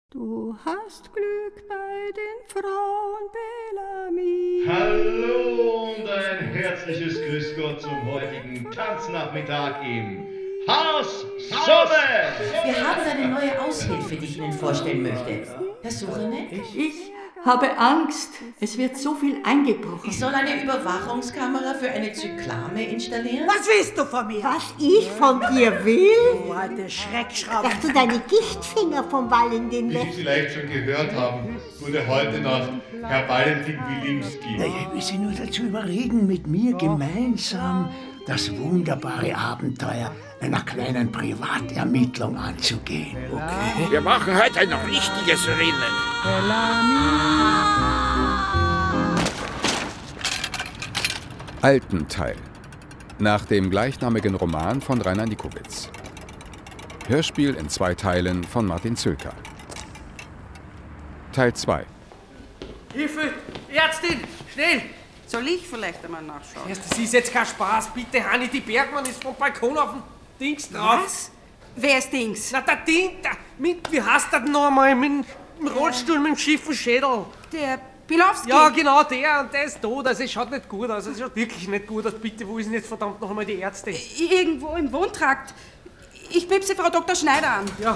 Du hast Glück bei den Frauen, Bellamy. Hallo und ein herzliches Grüß Gott zum heutigen Tanznachmittag im Haus Sonne! Wir haben eine neue Aushilfe, die ich Ihnen vorstellen möchte. Herr Suchanek? Ich habe Angst. Es wird so viel eingebrochen. Ich soll eine Überwachungskamera für eine Zyklame installieren? Was willst du von mir? Was ich von dir will? Du alte Schreckschraube. Dass du deine Gichtfinger vom Valentin Wie Sie lässt. vielleicht schon gehört haben, wurde heute Nacht Herr Valentin Wilimski. Ich will Sie nur dazu überreden, mit mir gemeinsam das wunderbare Abenteuer einer kleinen Privatermittlung anzugehen. Okay? Wir machen heute ein richtiges Rennen. Altenteil. Nach dem gleichnamigen Roman von Rainer Nikowitz. Hörspiel in 2 Teilen von Martin Zülker. Teil 2. Hilfe! Ärztin! Schnell! Soll ich vielleicht einmal nachschauen? Das ist jetzt kein Spaß, bitte, Hanni, die Bergmann ist vom Balkon auf dem Dings drauf. Was? Wer ist Dings? Na, der Ding, wie heißt der noch einmal? Mit dem Rollstuhl, mit dem schiefen Schädel. Der Pilowski? Ja, genau, der, und der ist tot, also es schaut nicht gut aus, es schaut wirklich nicht gut aus. Bitte, wo ist denn jetzt verdammt noch einmal die Ärztin? Irgendwo im Wohntrakt. Ich bebse Frau Dr. Schneider an. Ja.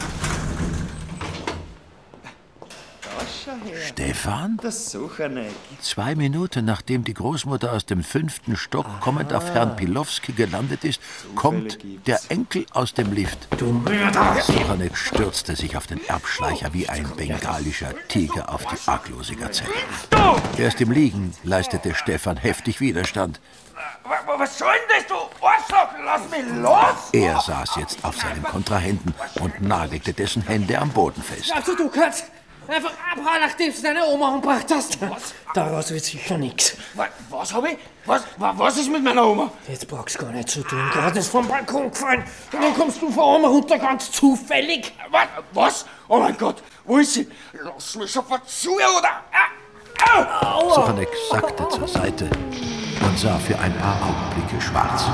Stefan? Das Suchanek. 2 Minuten nachdem die Großmutter aus dem 5. Stock kommend auf Herrn Pilowski gelandet ist, kommt der Enkel aus dem Lift. Du Mörder! Suchanek stürzte sich auf den Erbschleicher wie ein bengalischer Tiger auf die arglose Gazelle. Erst im Liegen leistete Stefan heftig Widerstand. Was soll denn das, du Arschloch? Lass mich los! Er saß jetzt auf seinem Kontrahenten und nagelte dessen Hände am Boden fest. Also du kannst einfach abhauen, nachdem du deine Oma umgebracht hast. Was? Daraus wird sicher nichts. Was hab ich? Was ist mit meiner Oma? Jetzt brauchst du gar nicht zu tun. Gerade ist vom Balkon gefallen. Und dann kommst du von oben runter ganz zufällig. Was? Oh mein Gott, wo ist sie? Lass mich sofort zu, oder? Suchanek sackte zur Seite und sah für ein paar Augenblicke schwarz.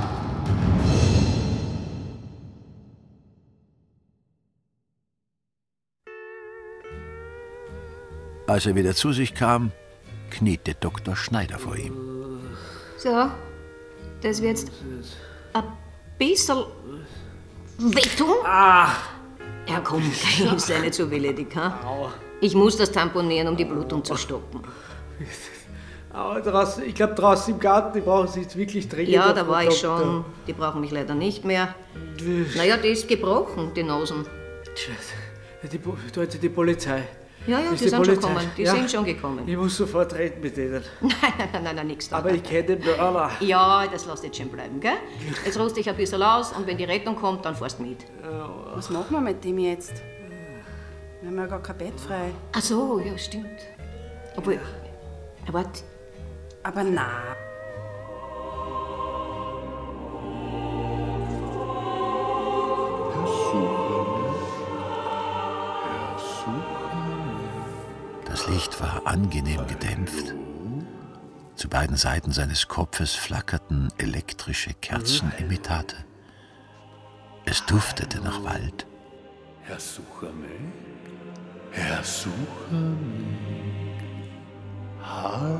Als er wieder zu sich kam, kniete Dr. Schneider vor ihm. So, das wird jetzt ein bisschen wehtun. Ja, komm, sei nicht so willig, ha? Ich muss das tamponieren, um die Blutung zu stoppen. Aber draußen, ich glaube draußen im Garten, die brauchen sie jetzt wirklich dringend. Ja, da war ich schon. Die brauchen mich leider nicht mehr. Naja, die ist gebrochen, die Nosen. Da hat die Polizei. Ja, die sind schon gekommen. Die sind schon gekommen. Ich muss sofort reden mit denen. Nein, nix da. Aber ich kenne den Mörder. Ja, das lass jetzt schon bleiben, gell? Jetzt ruhst dich ein bisschen aus und wenn die Rettung kommt, dann fährst du mit. Was machen wir mit dem jetzt? Wir haben ja gar kein Bett frei. Ach so, ja, stimmt. Obwohl, warte. Aber na. Das Licht war angenehm gedämpft. Zu beiden Seiten seines Kopfes flackerten elektrische Kerzenimitate. Es duftete nach Wald. Herr Suchanek? Herr Suchanek? Hallo?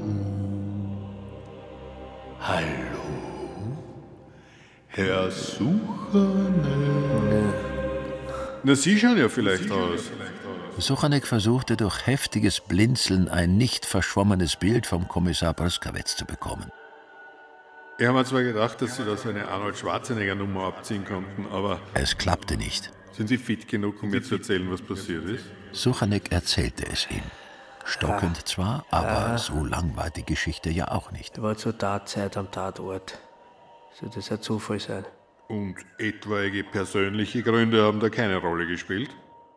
Hallo? Herr Suchanek? Na, Sie schauen ja vielleicht aus. Suchanek versuchte durch heftiges Blinzeln ein nicht verschwommenes Bild vom Kommissar Brskawetz zu bekommen. Ich habe mir zwar gedacht, dass Sie da so eine Arnold Schwarzenegger-Nummer abziehen konnten, aber... Es klappte nicht. Sind Sie fit genug, um mir zu erzählen, was passiert ist? Suchanek erzählte es ihm. Stockend zwar, aber so lang war die Geschichte ja auch nicht. Da war zur Tatzeit am Tatort. Soll das ein Zufall sein? Und etwaige persönliche Gründe haben da keine Rolle gespielt?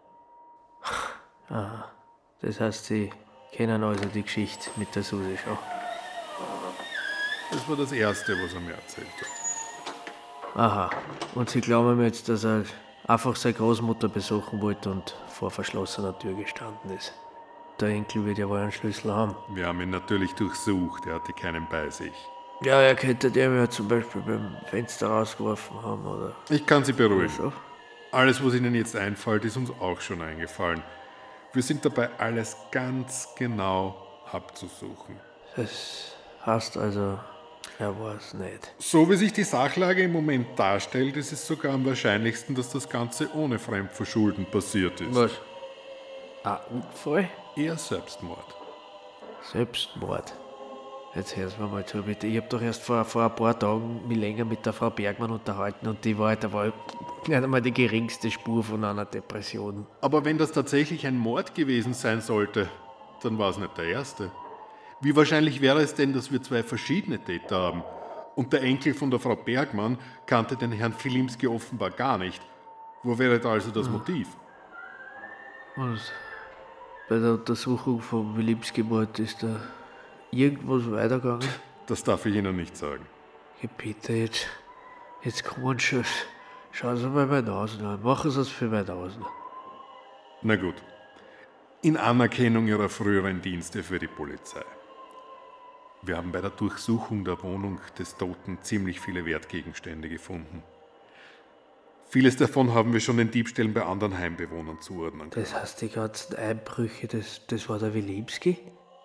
Aha. Das heißt, Sie kennen also die Geschichte mit der Susi schon. Das war das Erste, was er mir erzählt hat. Aha. Und Sie glauben mir jetzt, dass er einfach seine Großmutter besuchen wollte und vor verschlossener Tür gestanden ist. Der Enkel wird ja wohl einen Schlüssel haben. Wir haben ihn natürlich durchsucht, er hatte keinen bei sich. Ja, er könnte den ja zum Beispiel beim Fenster rausgeworfen haben, oder? Ich kann Sie beruhigen. Alles, was Ihnen jetzt einfällt, ist uns auch schon eingefallen. Wir sind dabei, alles ganz genau abzusuchen. Das heißt also, er war's nicht. So wie sich die Sachlage im Moment darstellt, ist es sogar am wahrscheinlichsten, dass das Ganze ohne Fremdverschulden passiert ist. Was? Ein Unfall? Eher Selbstmord. Selbstmord? Jetzt hör's mir mal zu, bitte. Ich hab doch erst vor ein paar Tagen mich länger mit der Frau Bergmann unterhalten und da war nicht einmal die geringste Spur von einer Depression. Aber wenn das tatsächlich ein Mord gewesen sein sollte, dann war es nicht der erste. Wie wahrscheinlich wäre es denn, dass wir 2 verschiedene Täter haben? Und der Enkel von der Frau Bergmann kannte den Herrn Wilimski offenbar gar nicht. Wo wäre da also das Motiv? Und bei der Untersuchung vom Wilimski-Mord ist da irgendwas weitergegangen? Das darf ich Ihnen nicht sagen. Ja, bitte, jetzt kommen schon. Schauen Sie mal meine Nase an. Machen Sie es für meine Nase. Na gut. In Anerkennung Ihrer früheren Dienste für die Polizei. Wir haben bei der Durchsuchung der Wohnung des Toten ziemlich viele Wertgegenstände gefunden. Vieles davon haben wir schon den Diebstählen bei anderen Heimbewohnern zuordnen können. Das heißt, die ganzen Einbrüche, das war der Wilimski?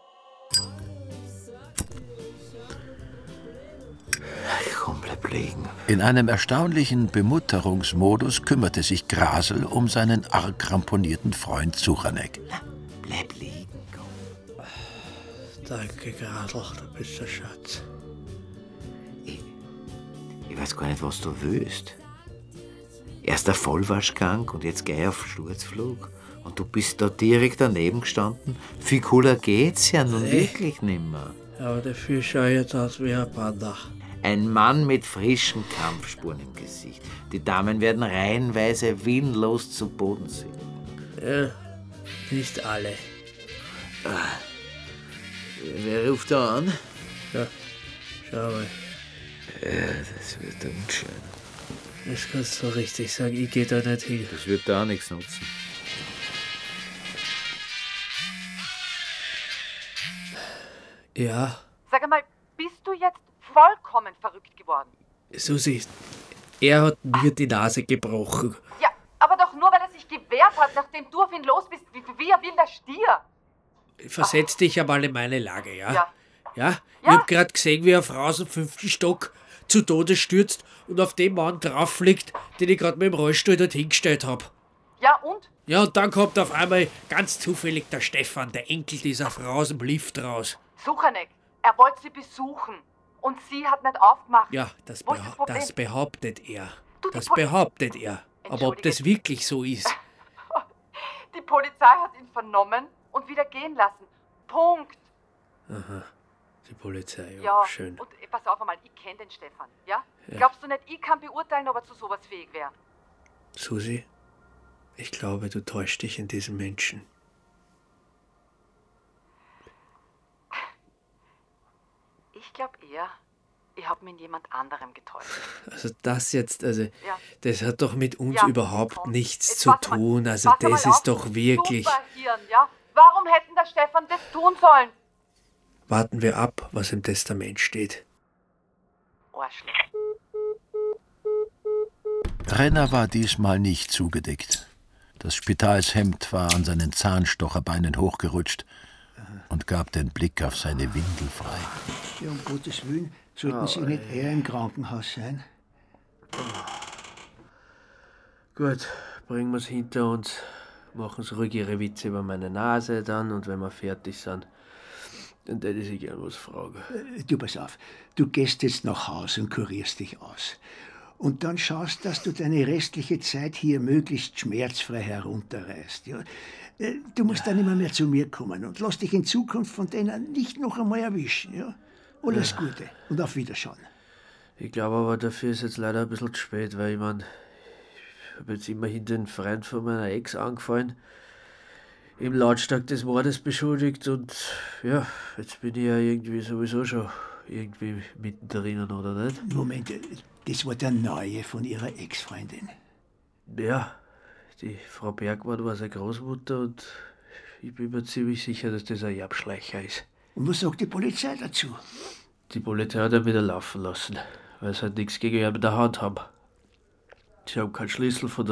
Komm, bleib liegen. In einem erstaunlichen Bemutterungsmodus kümmerte sich Grasel um seinen arg ramponierten Freund Suchanek. Bleib liegen, komm. Danke, Grasel, du bist der Schatz. Ich weiß gar nicht, was du willst. Erst der Vollwaschgang und jetzt geh auf Sturzflug. Und du bist da direkt daneben gestanden. Viel cooler geht's ja nun wirklich nimmer. Aber dafür schaue ich jetzt aus wie ein Panda. Ein Mann mit frischen Kampfspuren im Gesicht. Die Damen werden reihenweise willenlos zu Boden sinken. Ja, nicht alle. Wer ruft da an? Ja, schau mal. Ja, das wird unschön. Das kannst du richtig sagen, ich geh da nicht hin. Das wird da auch nichts nutzen. Ja. Sag einmal, bist du jetzt vollkommen verrückt geworden? Susi, er hat mir die Nase gebrochen. Ja, aber doch nur, weil er sich gewehrt hat, nachdem du auf ihn los bist, wie ein wilder Stier. Versetz dich einmal in meine Lage, ja? Ja. Ja? Ich hab grad gesehen, wie eine Frau aus dem 5. Stock zu Tode stürzt und auf den Mann drauf liegt, den ich gerade mit dem Rollstuhl dort hingestellt hab. Ja, und? Ja, und dann kommt auf einmal ganz zufällig der Stefan, der Enkel dieser Frau aus dem Lift raus. Suchanek, er wollte sie besuchen und sie hat nicht aufgemacht. Ja, das Problem? behauptet er. Du, Das behauptet er. Aber ob das wirklich so ist? Die Polizei hat ihn vernommen und wieder gehen lassen. Punkt. Aha, die Polizei, Ja, schön. und pass auf einmal, ich kenne den Stefan, ja? Ja. Glaubst du nicht, ich kann beurteilen, ob er zu sowas fähig wäre? Susi, ich glaube, du täuschst dich in diesem Menschen. Ich glaube eher, ich habe mich in jemand anderem getäuscht. Also das jetzt, Ja. das hat doch mit uns Ja, überhaupt komm. nichts Jetzt zu pass mal- tun. Also pass mal das auf, ist doch wirklich... Superhirn, ja? Warum hätten der Stefan das tun sollen? Warten wir ab, was im Testament steht. Arschloch. Renner war diesmal nicht zugedeckt. Das Spitalshemd war an seinen Zahnstocherbeinen hochgerutscht und gab den Blick auf seine Windel frei. Ja, um Gottes Willen, sollten Sie nicht eher im Krankenhaus sein? Gut, bringen wir es hinter uns, machen Sie ruhig Ihre Witze über meine Nase dann und wenn wir fertig sind, dann hätte ich Sie gern was fragen. Du, pass auf, du gehst jetzt nach Hause und kurierst dich aus. Und dann schaust, dass du deine restliche Zeit hier möglichst schmerzfrei herunterreißt. Ja? Du musst dann immer mehr zu mir kommen und lass dich in Zukunft von denen nicht noch einmal erwischen. Ja? Alles Gute und auf Wiederschauen. Ich glaube aber, dafür ist jetzt leider ein bisschen zu spät, weil ich habe jetzt immerhin den Freund von meiner Ex angefallen, im Lautstark des Mordes beschuldigt und ja, jetzt bin ich ja irgendwie sowieso schon irgendwie mittendrin, oder nicht? Moment, das war der Neue von ihrer Ex-Freundin. Ja, die Frau Bergmann war seine Großmutter und ich bin mir ziemlich sicher, dass das ein Erbschleicher ist. Und was sagt die Polizei dazu? Die Polizei hat ihn wieder laufen lassen, weil sie halt nichts gegen ihn in der Hand haben. Sie haben keinen Schlüssel von der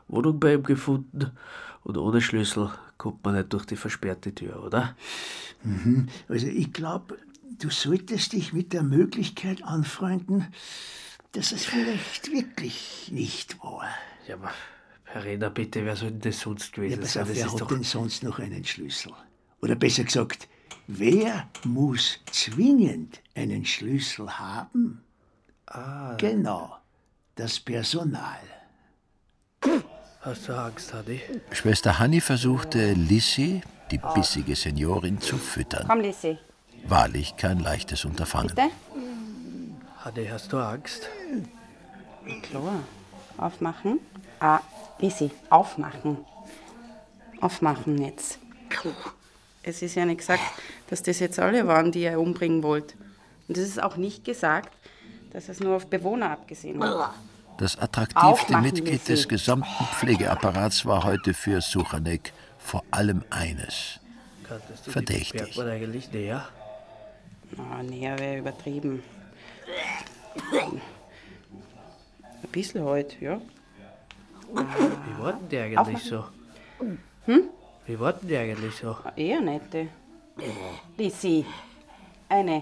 Wohnung bei ihm gefunden und ohne Schlüssel kommt man nicht durch die versperrte Tür, oder? Also ich glaube, du solltest dich mit der Möglichkeit anfreunden, dass es vielleicht wirklich nicht war. Ja, aber Herr Renner, bitte, wer soll denn das sonst gewesen sein? Wer Das ist hat doch... denn sonst noch einen Schlüssel? Oder besser gesagt, wer muss zwingend einen Schlüssel haben? Genau, das Personal. Hast du Angst, Hanni? Schwester Hanni versuchte, Lissi, die bissige Seniorin, zu füttern. Komm, Lissi. Wahrlich kein leichtes Unterfangen. Bitte? Hanni, hast du Angst? Klar. Aufmachen. Lissi, aufmachen. Aufmachen jetzt. Es ist ja nicht gesagt, dass das jetzt alle waren, die ihr umbringen wollt. Und es ist auch nicht gesagt, dass es nur auf Bewohner abgesehen hat. Das attraktivste Mitglied des gesamten Pflegeapparats war heute für Suchanek vor allem eines: verdächtig. Bergmann eigentlich näher? Näher wäre übertrieben. Ein bisschen halt, ja. Wie war denn der eigentlich so? Wie war denn der eigentlich so? Eher nette. Lissi, eine.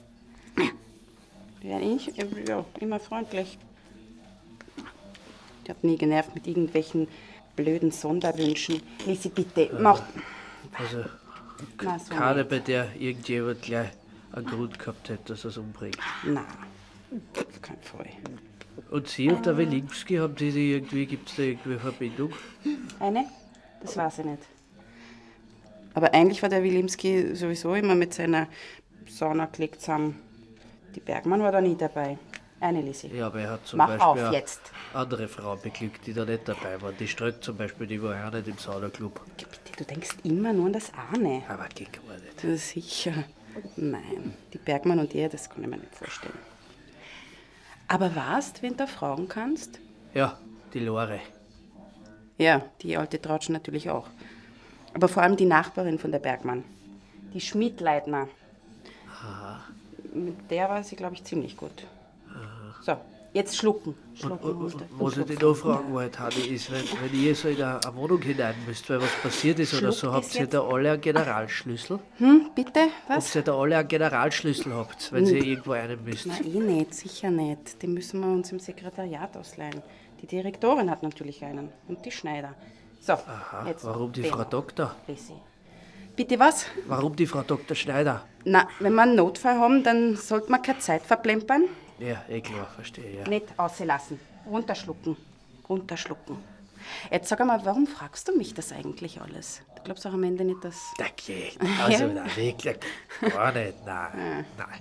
Ja, immer freundlich. Die hat nie genervt mit irgendwelchen blöden Sonderwünschen. Lissi, bitte, mach. Also, Na, so keine, nicht. bei der irgendjemand gleich einen Grund gehabt hätte, dass er es umbringt. Nein, auf keinen Fall. Und Sie und der Wilimski, haben die sich irgendwie, gibt es da irgendwie eine Verbindung? Eine? Das weiß ich nicht. Aber eigentlich war der Wilimski sowieso immer mit seiner Sauna gelegt zusammen. Die Bergmann war da nie dabei. Eine Lissi. Ja, aber er hat zum Mach Beispiel auf auch jetzt. andere Frauen beglückt, die da nicht dabei waren. Die Ströck zum Beispiel, die war ja auch nicht im Saunaclub. Du denkst immer nur an das eine. Aber geht gar nicht. Das ist sicher. Nein, die Bergmann und er, das kann ich mir nicht vorstellen. Aber weißt, wen du fragen kannst? Ja, die Lore. Ja, die alte Trautschen natürlich auch. Aber vor allem die Nachbarin von der Bergmann. Die Schmidleitner. Aha. Mit der war sie, glaube ich, ziemlich gut. So, jetzt schlucken. Was ich dich noch fragen wollte, Hanni, ist, wenn ihr so in eine Wohnung hinein müsst, weil was passiert ist oder so, Schluck habt es ihr jetzt. da alle einen Generalschlüssel? Bitte? Ob Was? ihr da alle einen Generalschlüssel habt, wenn ihr irgendwo einen müsst? Na, nicht, sicher nicht. Den müssen wir uns im Sekretariat ausleihen. Die Direktorin hat natürlich einen. Und die Schneider. So, Aha, jetzt. warum die den. Frau Doktor? Lissi. Bitte was? Warum die Frau Dr. Schneider? Na, wenn wir einen Notfall haben, dann sollte man keine Zeit verplempern. Ja, klar, verstehe, ja. Nicht auslassen. Runterschlucken. Runterschlucken. Jetzt sag einmal, warum fragst du mich das eigentlich alles? Du glaubst auch am Ende nicht, dass... Okay, also nein, wirklich gar nicht, nein, nein.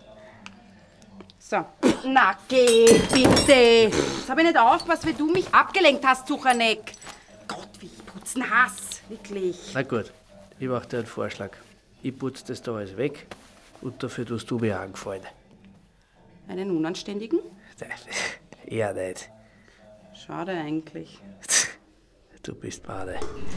So. Na, geh, bitte. Jetzt habe ich nicht aufgepasst, wie du mich abgelenkt hast, Suchanek. Gott, wie ich putzen hasse. Wirklich. Na gut, ich mache dir einen Vorschlag. Ich putze das da alles weg und dafür tust du mir angefallen. Einen Unanständigen? Eher nicht. Schade eigentlich. Du bist Bade.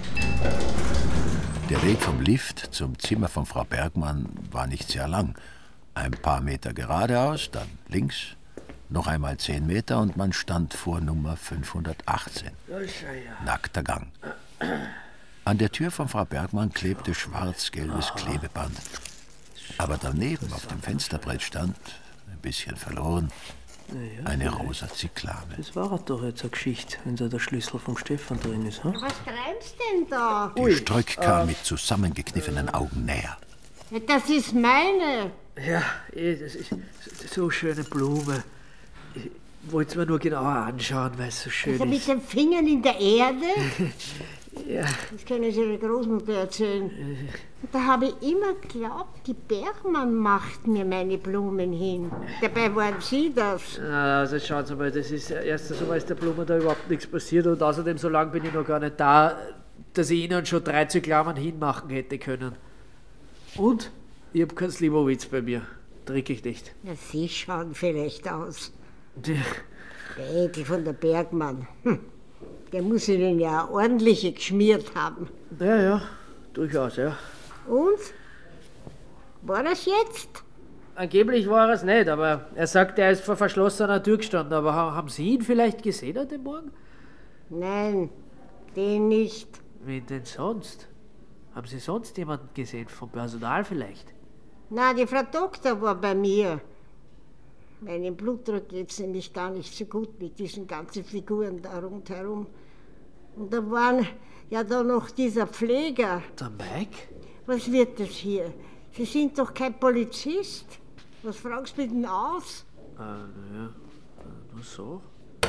Der Weg vom Lift zum Zimmer von Frau Bergmann war nicht sehr lang. Ein paar Meter geradeaus, dann links, noch einmal 10 Meter und man stand vor Nummer 518. Nackter Gang. An der Tür von Frau Bergmann klebte schwarz-gelbes Klebeband. Aber daneben auf dem Fensterbrett stand, ein bisschen verloren, eine rosa Zyklame. Das war doch jetzt eine Geschichte, wenn da der Schlüssel vom Stefan drin ist. Hm? Was treibst denn da? Die Ströck kam mit zusammengekniffenen Augen näher. Das ist meine. Ja, das ist so eine schöne Blume. Ich wollte es mir nur genauer anschauen, weil es so schön Also ist. mit den Fingern in der Erde? Ja. Das kann ich Ihrer Großmutter erzählen. Und da habe ich immer geglaubt, die Bergmann macht mir meine Blumen hin. Dabei waren Sie das. Also schauen Sie mal, das ist erstens einmal ist der Blume da überhaupt nichts passiert und außerdem so lange bin ich noch gar nicht da, dass ich Ihnen schon 3 Zyklamen hinmachen hätte können. Und ich habe keinen Slivovitz bei mir. Trinke ich nicht. Ja, Sie schauen vielleicht aus. Der Enkel von der Bergmann. Der muss Ihnen ja ordentliche geschmiert haben. Ja, durchaus, ja. Und? War das jetzt? Angeblich war es nicht, aber er sagt, er ist vor verschlossener Tür gestanden. Aber haben Sie ihn vielleicht gesehen an dem Morgen? Nein, den nicht. Wen denn sonst? Haben Sie sonst jemanden gesehen, vom Personal vielleicht? Na, die Frau Doktor war bei mir. Meinem Blutdruck geht's nämlich gar nicht so gut mit diesen ganzen Figuren da rundherum. Und da waren ja da noch dieser Pfleger. Der Mike? Was wird das hier? Sie sind doch kein Polizist. Was fragst du denn aus? Naja, nur so.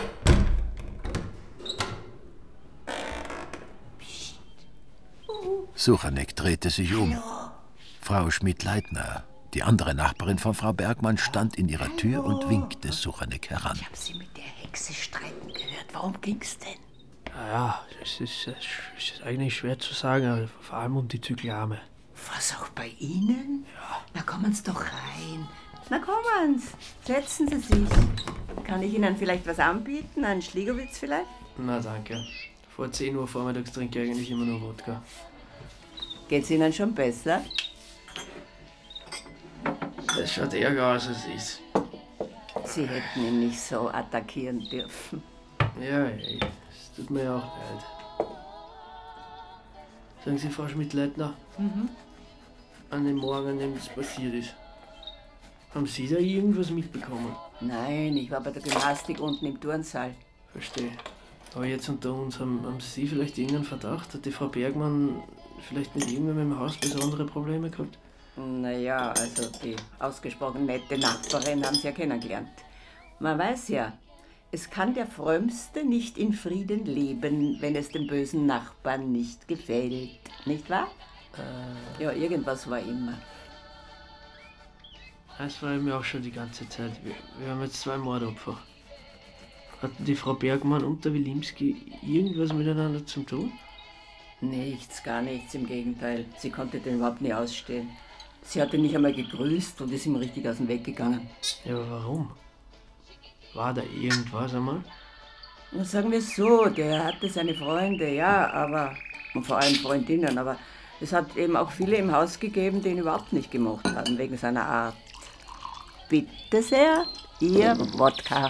Suchanek drehte sich um. Frau Schmidt-Leitner, die andere Nachbarin von Frau Bergmann, stand in ihrer Tür und winkte Suchanek heran. Ich habe Sie mit der Hexe streiten gehört. Warum ging's denn? Naja, es ist eigentlich schwer zu sagen, aber vor allem um die Zyklame. Was, auch bei Ihnen? Ja. Na, kommen Sie doch rein. Na, kommen Sie. Setzen Sie sich. Kann ich Ihnen vielleicht was anbieten? Einen Schliegowitz vielleicht? Na, danke. Vor 10 Uhr vormittags trinke ich eigentlich immer nur Wodka. Geht's Ihnen schon besser? Das schaut ärger aus als ist. Sie hätten ihn nicht so attackieren dürfen. Ja, es tut mir ja auch leid. Sagen Sie, Frau Schmidt-Leitner, an dem Morgen, an dem es passiert ist, haben Sie da irgendwas mitbekommen? Nein, ich war bei der Gymnastik unten im Turnsaal. Verstehe. Aber jetzt unter uns, haben Sie vielleicht irgendeinen Verdacht? Hat die Frau Bergmann vielleicht mit irgendjemandem im Haus besondere Probleme gehabt? Naja, also die ausgesprochen nette Nachbarin haben Sie ja kennengelernt. Man weiß ja, es kann der Frömmste nicht in Frieden leben, wenn es dem bösen Nachbarn nicht gefällt. Nicht wahr? Ja, irgendwas war immer. Das war mir auch schon die ganze Zeit. Wir haben jetzt 2 Mordopfer. Hatten die Frau Bergmann und der Wilimski irgendwas miteinander zu tun? Nichts, gar nichts, im Gegenteil. Sie konnte den überhaupt nie ausstehen. Sie hat ihn nicht einmal gegrüßt und ist ihm richtig aus dem Weg gegangen. Ja, aber warum? War da irgendwas einmal? Na, sagen wir es so, der hatte seine Freunde, ja, aber, und vor allem Freundinnen, aber es hat eben auch viele im Haus gegeben, die ihn überhaupt nicht gemocht haben, wegen seiner Art. Bitte sehr, Ihr Wodka.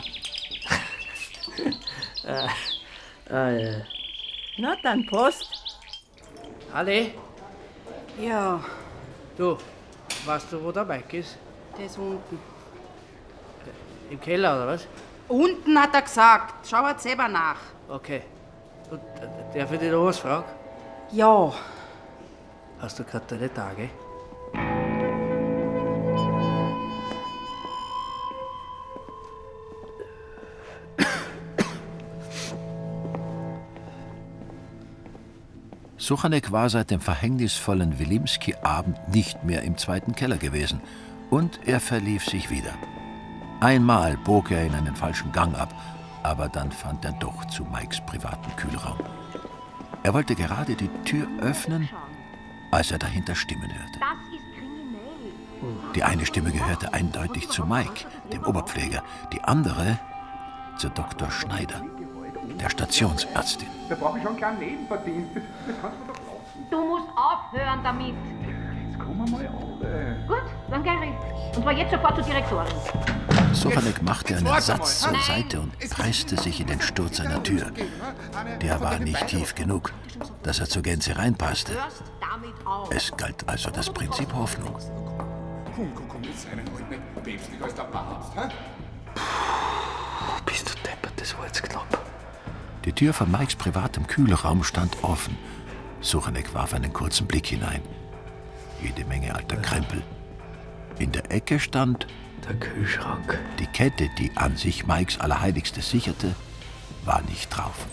Ja. Na dann, Prost. Halle? Ja, Du, weißt du, wo der Mike ist? der ist unten. Im Keller, oder was? Unten hat er gesagt. Schau halt selber nach. Okay. Und darf ich dich noch was fragen? Ja. Hast du gerade deine Tage? Suchanek war seit dem verhängnisvollen Wilimski-Abend nicht mehr im 2. Keller gewesen und er verlief sich wieder. Einmal bog er in einen falschen Gang ab, aber dann fand er doch zu Mikes privaten Kühlraum. Er wollte gerade die Tür öffnen, als er dahinter Stimmen hörte. Das ist kriminell. Die eine Stimme gehörte eindeutig zu Mike, dem Oberpfleger, die andere zu Dr. Schneider, der Stationsärztin. Da brauche ich schon einen kleinen Nebenverdienst. Das kannst du doch lassen. Du musst aufhören damit. Jetzt kommen wir mal alle. Gut, dann geh ich. Und zwar jetzt sofort zur Direktorin. Suchanek machte einen Satz zur Seite und presste sich in den Sturz einer Tür. Der war nicht tief genug, dass er zur Gänze reinpasste. Es galt also das Prinzip Hoffnung. Komm, jetzt sei halt nicht päpstlicher als der Papst, hä? Bist du deppert, das war jetzt knapp. Die Tür von Mikes privatem Kühlraum stand offen. Suchanek warf einen kurzen Blick hinein. Jede Menge alter Krempel. In der Ecke stand der Kühlschrank. Die Kette, die an sich Mikes Allerheiligstes sicherte, war nicht drauf.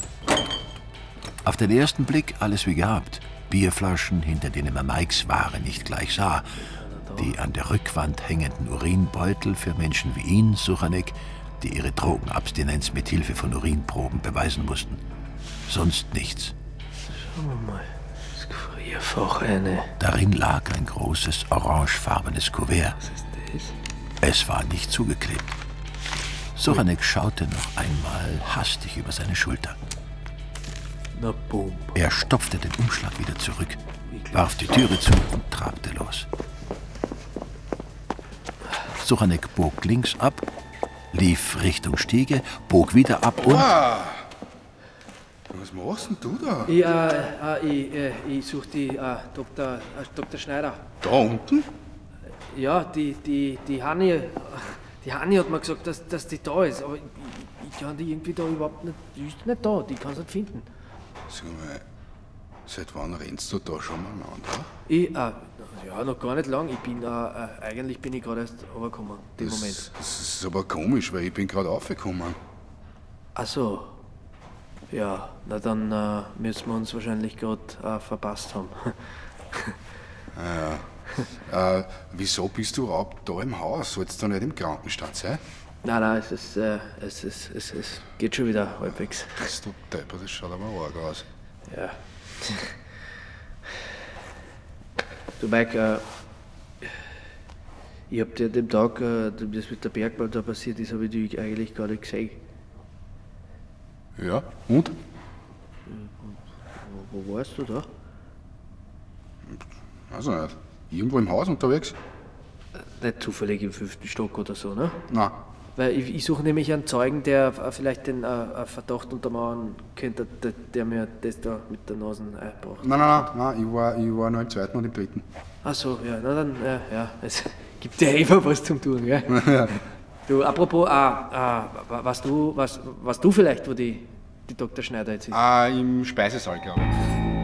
Auf den ersten Blick alles wie gehabt. Bierflaschen, hinter denen man Mikes Ware nicht gleich sah. Die an der Rückwand hängenden Urinbeutel für Menschen wie ihn, Suchanek, die ihre Drogenabstinenz mit Hilfe von Urinproben beweisen mussten. Sonst nichts. Schauen wir mal. Das Gefrierfach eine. Darin lag ein großes orangefarbenes Kuvert. Was ist das? Es war nicht zugeklebt. Suchanek schaute noch einmal hastig über seine Schulter. Na boom. Er stopfte den Umschlag wieder zurück, warf die Türe zu und trabte los. Suchanek bog links ab, lief Richtung Stiege, bog wieder ab und... Was machst denn du da? Ich suche die Dr. Schneider. Da unten? Ja, die Hanni. Die Hanni hat mir gesagt, dass die da ist, aber ich kann die irgendwie da überhaupt nicht. Die ist nicht da, die kann sie nicht finden. Sag mal, seit wann rennst du da schon miteinander? Ja, noch gar nicht lang. Eigentlich bin ich gerade erst runtergekommen, den Moment. Das ist aber komisch, weil ich bin gerade aufgekommen. Ach so. Ja, na dann müssen wir uns wahrscheinlich gerade verpasst haben. Wieso bist du überhaupt da im Haus? Sollst du nicht im Krankenstand sein? Nein, es geht schon wieder halbwegs. Bist du Depper, das schaut aber arg aus. Ja. Du Mike, ich hab dir an dem Tag, das mit der Bergmann da passiert ist, habe ich dich eigentlich gar nicht gesehen. Ja, und? Wo warst du da? Also nicht. Irgendwo im Haus unterwegs? Nicht zufällig im 5. Stock oder so, ne? Nein. Weil ich suche nämlich einen Zeugen, der vielleicht den Verdacht untermauern könnte, der mir das da mit der Nase einbracht. Nein, ich war noch im 2. und im 3. Ach so, ja, na dann, ja, es gibt ja immer was zum Tun, gell? Ja. Du, apropos, weißt du vielleicht, wo die Dr. Schneider jetzt ist? Im Speisesaal, glaube ich.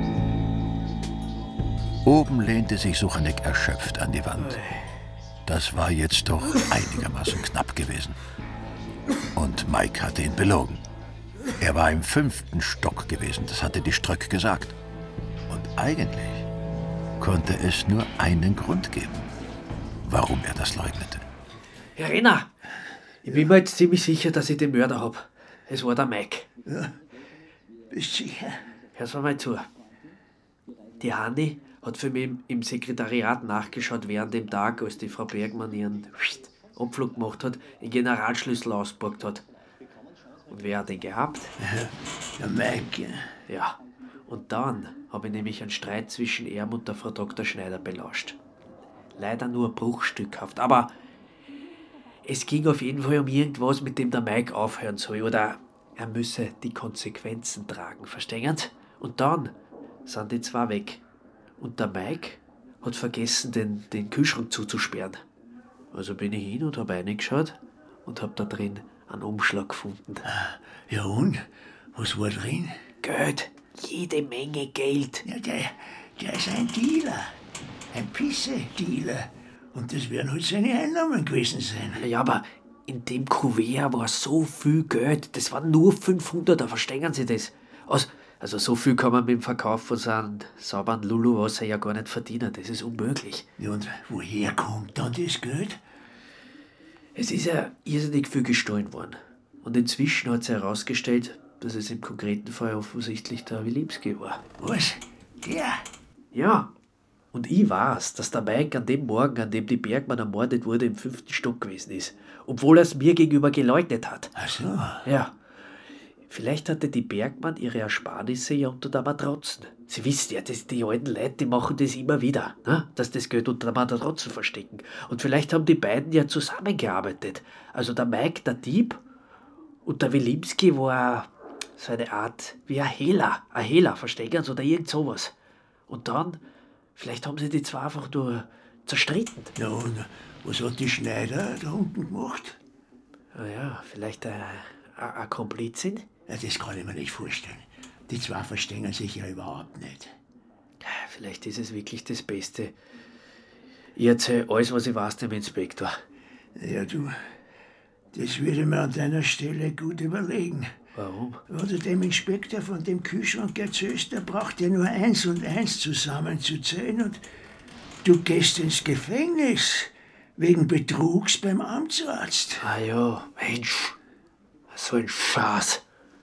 Oben lehnte sich Suchanek erschöpft an die Wand. Das war jetzt doch einigermaßen knapp gewesen. Und Mike hatte ihn belogen. Er war im 5. Stock gewesen, das hatte die Ströck gesagt. Und eigentlich konnte es nur einen Grund geben, warum er das leugnete. Herr Renner, ich bin mir jetzt ziemlich sicher, dass ich den Mörder habe. Es war der Mike. Ja, bist sicher? Hör's mal zu. Die Hanni hat für mich im Sekretariat nachgeschaut während dem Tag, als die Frau Bergmann ihren Abflug gemacht hat, den Generalschlüssel ausgepackt hat. Und wer hat den gehabt? Der Mike. Ja. Und dann habe ich nämlich einen Streit zwischen ihm und der Frau Dr. Schneider belauscht. Leider nur bruchstückhaft, aber es ging auf jeden Fall um irgendwas, mit dem der Mike aufhören soll, oder er müsse die Konsequenzen tragen, verstehen Sie? Und dann sind die zwei weg. Und der Mike hat vergessen, den Kühlschrank zuzusperren. Also bin ich hin und habe reingeschaut und habe da drin einen Umschlag gefunden. Ja und? Was war drin? Geld. Jede Menge Geld. Ja, der ist ein Dealer. Ein Pisse-Dealer. Und das werden halt seine Einnahmen gewesen sein. Ja, aber in dem Kuvert war so viel Geld. Das waren nur 500er, verstehen Sie das? Also so viel kann man mit dem Verkauf von so einem sauberen Luluwasser ja gar nicht verdienen. Das ist unmöglich. Ja, und woher kommt dann das Geld? Es ist ja irrsinnig viel gestohlen worden. Und inzwischen hat sich herausgestellt, dass es im konkreten Fall offensichtlich der Wilimski war. Was? Der? Ja. Und ich weiß, dass der Mike an dem Morgen, an dem die Bergmann ermordet wurde, im 5. Stock gewesen ist. Obwohl er es mir gegenüber geleugnet hat. Ach so. Ja. Vielleicht hatte die Bergmann ihre Ersparnisse ja unter der Matratzen. Sie wissen ja, die alten Leute, die machen das immer wieder, ne? Dass das Geld unter der Matratzen verstecken. Und vielleicht haben die beiden ja zusammengearbeitet. Also der Mike, der Dieb, und der Wilimski war so eine Art wie ein Hehler, verstehen Sie, oder irgend sowas. Und dann, vielleicht haben sie die zwei einfach nur zerstritten. Ja, und was hat die Schneider da unten gemacht? Ja, vielleicht eine Komplizin? Ja, das kann ich mir nicht vorstellen. Die zwei verstehen sich ja überhaupt nicht. Vielleicht ist es wirklich das Beste. Ich erzähle alles, was ich weiß, dem Inspektor. Ja, du, das würde ich mir an deiner Stelle gut überlegen. Warum? Wenn du dem Inspektor von dem Kühlschrank erzählst, der braucht ja nur 1 und 1 zusammenzuzählen und du gehst ins Gefängnis wegen Betrugs beim Amtsarzt. Ah ja, Mensch, so ein Schatz.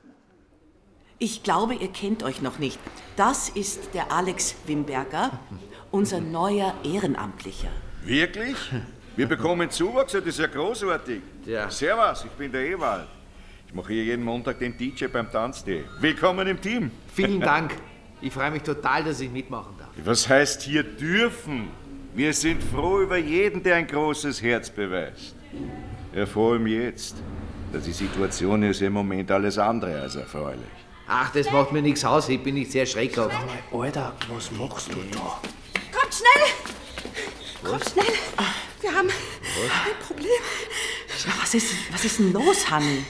Ich glaube, ihr kennt euch noch nicht. Das ist der Alex Wimberger, unser neuer Ehrenamtlicher. Wirklich? Wir bekommen Zuwachs, das ist ja großartig. Ja. Servus, ich bin der Ewald. Ich mache hier jeden Montag den DJ beim Tanztee. Willkommen im Team. Vielen Dank. Ich freue mich total, dass ich mitmachen darf. Was heißt hier dürfen? Wir sind froh über jeden, der ein großes Herz beweist. Ja, vor allem jetzt. Die Situation ist im Moment alles andere als erfreulich. Ach, das macht mir nichts aus, ich bin nicht sehr schreckhaft. Alter, was machst du da? Kommt schnell! Kommt schnell! Wir haben ein Problem. Ja, was ist denn los, Hanni?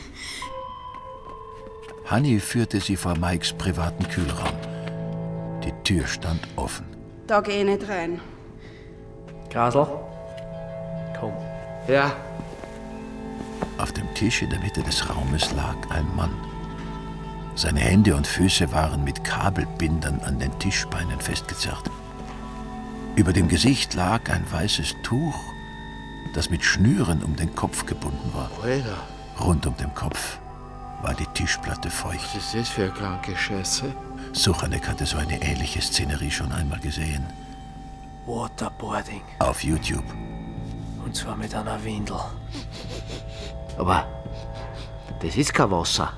Hanni führte sie vor Mikes privaten Kühlraum. Die Tür stand offen. Da geh ich nicht rein. Grasl, komm. Ja. Auf dem Tisch in der Mitte des Raumes lag ein Mann. Seine Hände und Füße waren mit Kabelbindern an den Tischbeinen festgezerrt. Über dem Gesicht lag ein weißes Tuch, das mit Schnüren um den Kopf gebunden war. Alter. Rund um den Kopf war die Tischplatte feucht. Was ist das für eine kranke Scheiße? Suchanek hatte so eine ähnliche Szenerie schon einmal gesehen. Waterboarding. Auf YouTube. Und zwar mit einer Windel. Aber das ist kein Wasser.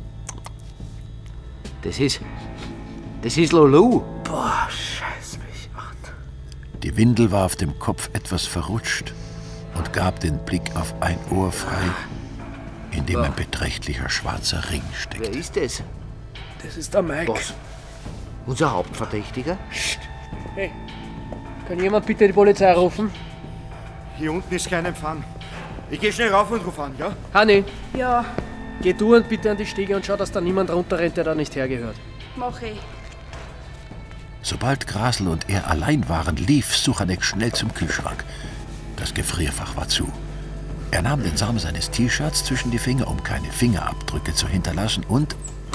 Das ist Lulu. Boah, scheiß mich an. Die Windel war auf dem Kopf etwas verrutscht und gab den Blick auf ein Ohr frei, in dem ein beträchtlicher schwarzer Ring steckte. Wer ist das? Das ist der Mike. Was? Unser Hauptverdächtiger? Hey, kann jemand bitte die Polizei rufen? Hier unten ist kein Empfang. Ich geh schnell rauf und ruf an, ja? Hanni, Ja, geh du und bitte an die Stiege und schau, dass da niemand runterrennt, der da nicht hergehört. mach ich. Sobald Grasl und er allein waren, lief Suchanek schnell zum Kühlschrank. Das Gefrierfach war zu. Er nahm den Saum seines T-Shirts zwischen die Finger, um keine Fingerabdrücke zu hinterlassen, und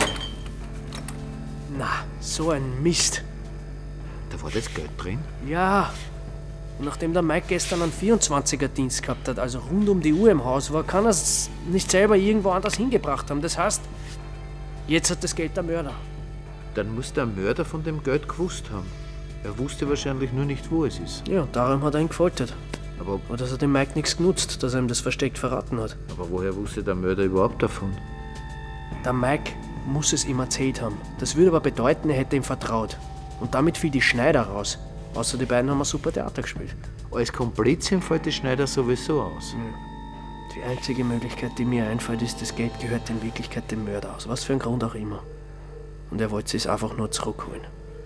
Na, so ein Mist. Da war das Geld drin? Ja. Und nachdem der Mike gestern einen 24er-Dienst gehabt hat, also rund um die Uhr im Haus war, kann er es nicht selber irgendwo anders hingebracht haben. Das heißt, jetzt hat das Geld der Mörder. Dann muss der Mörder von dem Geld gewusst haben. Er wusste wahrscheinlich nur nicht, wo es ist. Ja, darum hat er ihn gefoltert. Aber Und das hat dem Mike nichts genutzt, dass er ihm das versteckt verraten hat. Aber woher wusste der Mörder überhaupt davon? Der Mike muss es ihm erzählt haben. Das würde aber bedeuten, er hätte ihm vertraut. Und damit fiel die Schneider raus. Außer die beiden haben ein super Theater gespielt. Als Komplizien fällt die Schneider sowieso aus. Die einzige Möglichkeit, die mir einfällt, ist, das Geld gehört in Wirklichkeit dem Mörder aus. Was für einen Grund auch immer. Und er wollte es einfach nur zurückholen.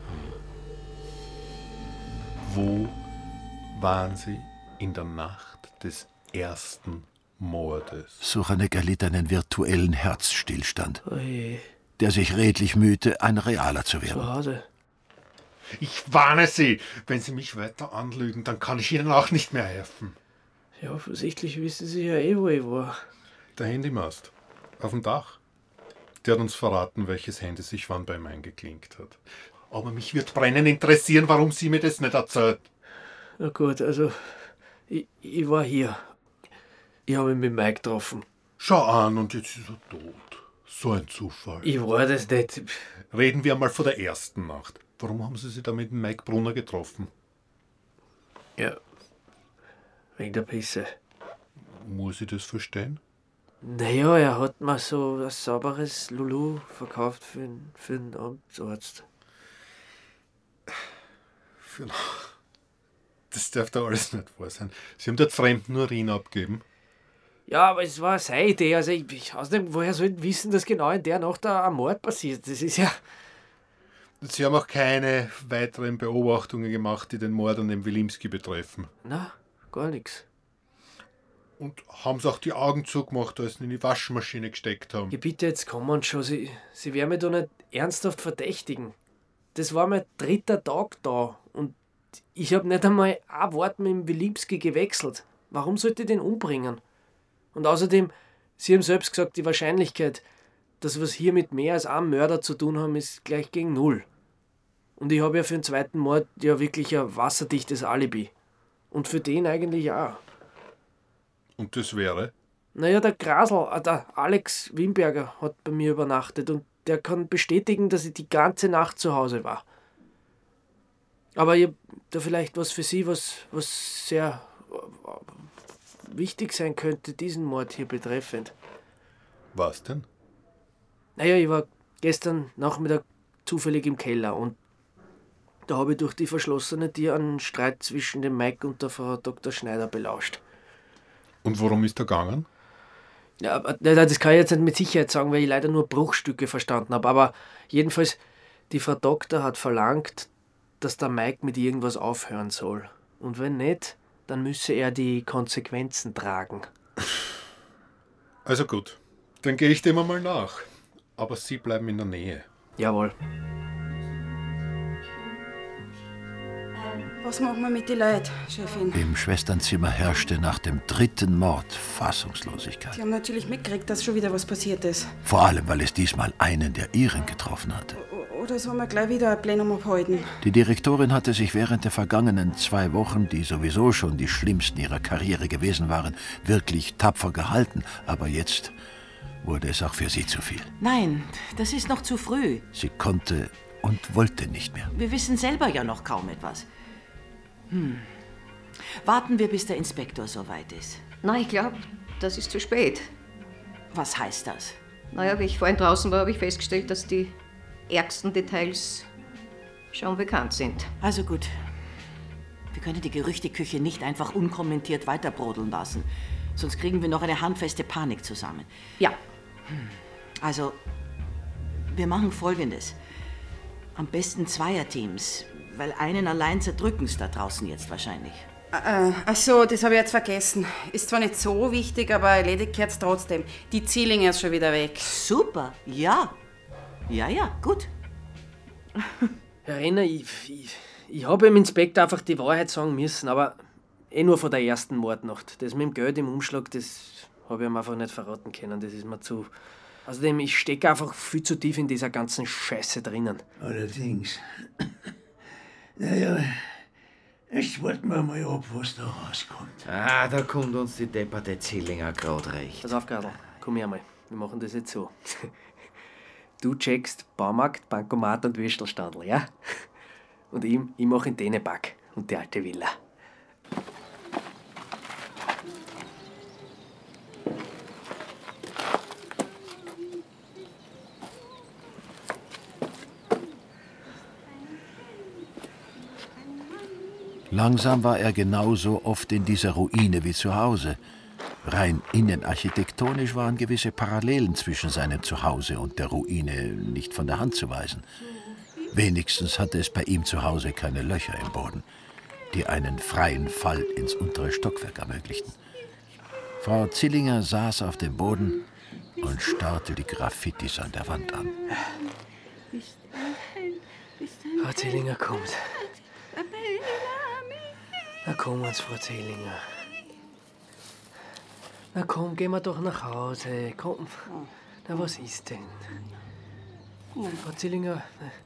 Wo waren Sie in der Nacht des ersten Mordes? Suchanek erlitt einen virtuellen Herzstillstand, Oje. der sich redlich mühte, ein realer zu werden. Zu Hause. Ich warne Sie, wenn Sie mich weiter anlügen, dann kann ich Ihnen auch nicht mehr helfen. Ja, offensichtlich wissen Sie ja eh, wo ich war. Der Handymast auf dem Dach. Der hat uns verraten, welches Handy sich wann bei ihm eingeklinkt hat. Aber mich wird brennend interessieren, warum Sie mir das nicht erzählt. Na gut, also, ich war hier. Ich habe ihn mit Mike getroffen. Schau an, und jetzt ist er tot. So ein Zufall. Ich war das nicht. Reden wir mal von der ersten Nacht. Warum haben Sie sich da mit Mike Brunner getroffen? Ja, wegen der Pisse. Muss ich das verstehen? Naja, er hat mir so ein sauberes Lulu verkauft für den Amtsarzt. Das darf da alles nicht wahr sein. Sie haben dort fremden Urin abgegeben. Ja, aber es war seine Idee. Also außerdem, woher soll ich wissen, dass genau in der Nacht ein Mord passiert? Das ist ja... Sie haben auch keine weiteren Beobachtungen gemacht, die den Mord an dem Wilimski betreffen. Na, gar nichts. Und haben Sie auch die Augen zugemacht, als Sie in die Waschmaschine gesteckt haben? Ja, bitte, jetzt kommen schon. Sie werden mich da nicht ernsthaft verdächtigen. Das war mein 3. Tag da und ich habe nicht einmal ein Wort mit dem Wilimski gewechselt. Warum sollte ich den umbringen? Und außerdem, Sie haben selbst gesagt, die Wahrscheinlichkeit, dass wir es hier mit mehr als einem Mörder zu tun haben, ist gleich gegen 0. Und ich habe ja für den zweiten Mord ja wirklich ein wasserdichtes Alibi. Und für den eigentlich auch. Und das wäre? Naja, der Grasl, der Alex Wimberger hat bei mir übernachtet und der kann bestätigen, dass ich die ganze Nacht zu Hause war. Aber ich hab da vielleicht was für Sie, was sehr wichtig sein könnte, diesen Mord hier betreffend. Was denn? Naja, ich war gestern Nachmittag zufällig im Keller und da habe ich durch die verschlossene Tür einen Streit zwischen dem Mike und der Frau Dr. Schneider belauscht. Und worum ist er gegangen? Ja, das kann ich jetzt nicht mit Sicherheit sagen, weil ich leider nur Bruchstücke verstanden habe. Aber jedenfalls, die Frau Doktor hat verlangt, dass der Mike mit irgendwas aufhören soll. Und wenn nicht, dann müsse er die Konsequenzen tragen. Also gut, dann gehe ich dem einmal nach. Aber Sie bleiben in der Nähe. Jawohl. Was machen wir mit den Leuten, Chefin? Im Schwesternzimmer herrschte nach dem 3. Mord Fassungslosigkeit. Die haben natürlich mitgekriegt, dass schon wieder was passiert ist. Vor allem, weil es diesmal einen der ihren getroffen hatte. Oder sollen wir gleich wieder ein Plenum abhalten? Die Direktorin hatte sich während der vergangenen 2 Wochen, die sowieso schon die schlimmsten ihrer Karriere gewesen waren, wirklich tapfer gehalten. Aber jetzt wurde es auch für sie zu viel. Nein, das ist noch zu früh. Sie konnte und wollte nicht mehr. Wir wissen selber ja noch kaum etwas. Warten wir, bis der Inspektor soweit ist. Nein, ich glaube, das ist zu spät. Was heißt das? Naja, wie ich vorhin draußen war, habe ich festgestellt, dass die ärgsten Details schon bekannt sind. Also gut. Wir können die Gerüchteküche nicht einfach unkommentiert weiterbrodeln lassen. Sonst kriegen wir noch eine handfeste Panik zusammen. Ja. Also, wir machen Folgendes. Am besten Zweierteams, weil einen allein zerdrücken's da draußen jetzt wahrscheinlich. Ach so, das habe ich jetzt vergessen. Ist zwar nicht so wichtig, aber erledigt jetzt trotzdem. Die Zielinger ist schon wieder weg. Super, ja. Ja, gut. Herr Renner, ich habe dem Inspektor einfach die Wahrheit sagen müssen, aber nur von der ersten Mordnacht. Das mit dem Geld im Umschlag, das habe ich ihm einfach nicht verraten können. Das ist mir zu... Außerdem, ich stecke einfach viel zu tief in dieser ganzen Scheiße drinnen. Allerdings. Naja, jetzt warten wir mal ab, was da rauskommt. Ah, da kommt uns die depperte Zillinger grad recht. Pass auf, Gradl, komm her mal. Wir machen das jetzt so. Du checkst Baumarkt, Bankomat und Würstelstandl, ja? Und ich mache den Dänemark und die alte Villa. Langsam war er genauso oft in dieser Ruine wie zu Hause. Rein innenarchitektonisch waren gewisse Parallelen zwischen seinem Zuhause und der Ruine nicht von der Hand zu weisen. Wenigstens hatte es bei ihm zu Hause keine Löcher im Boden, die einen freien Fall ins untere Stockwerk ermöglichten. Frau Zillinger saß auf dem Boden und starrte die Graffitis an der Wand an. Frau Zillinger kommt. Na komm uns, Frau Zillinger. Na komm, gehen wir doch nach Hause. Komm. Na, was ist denn? Frau Zillinger,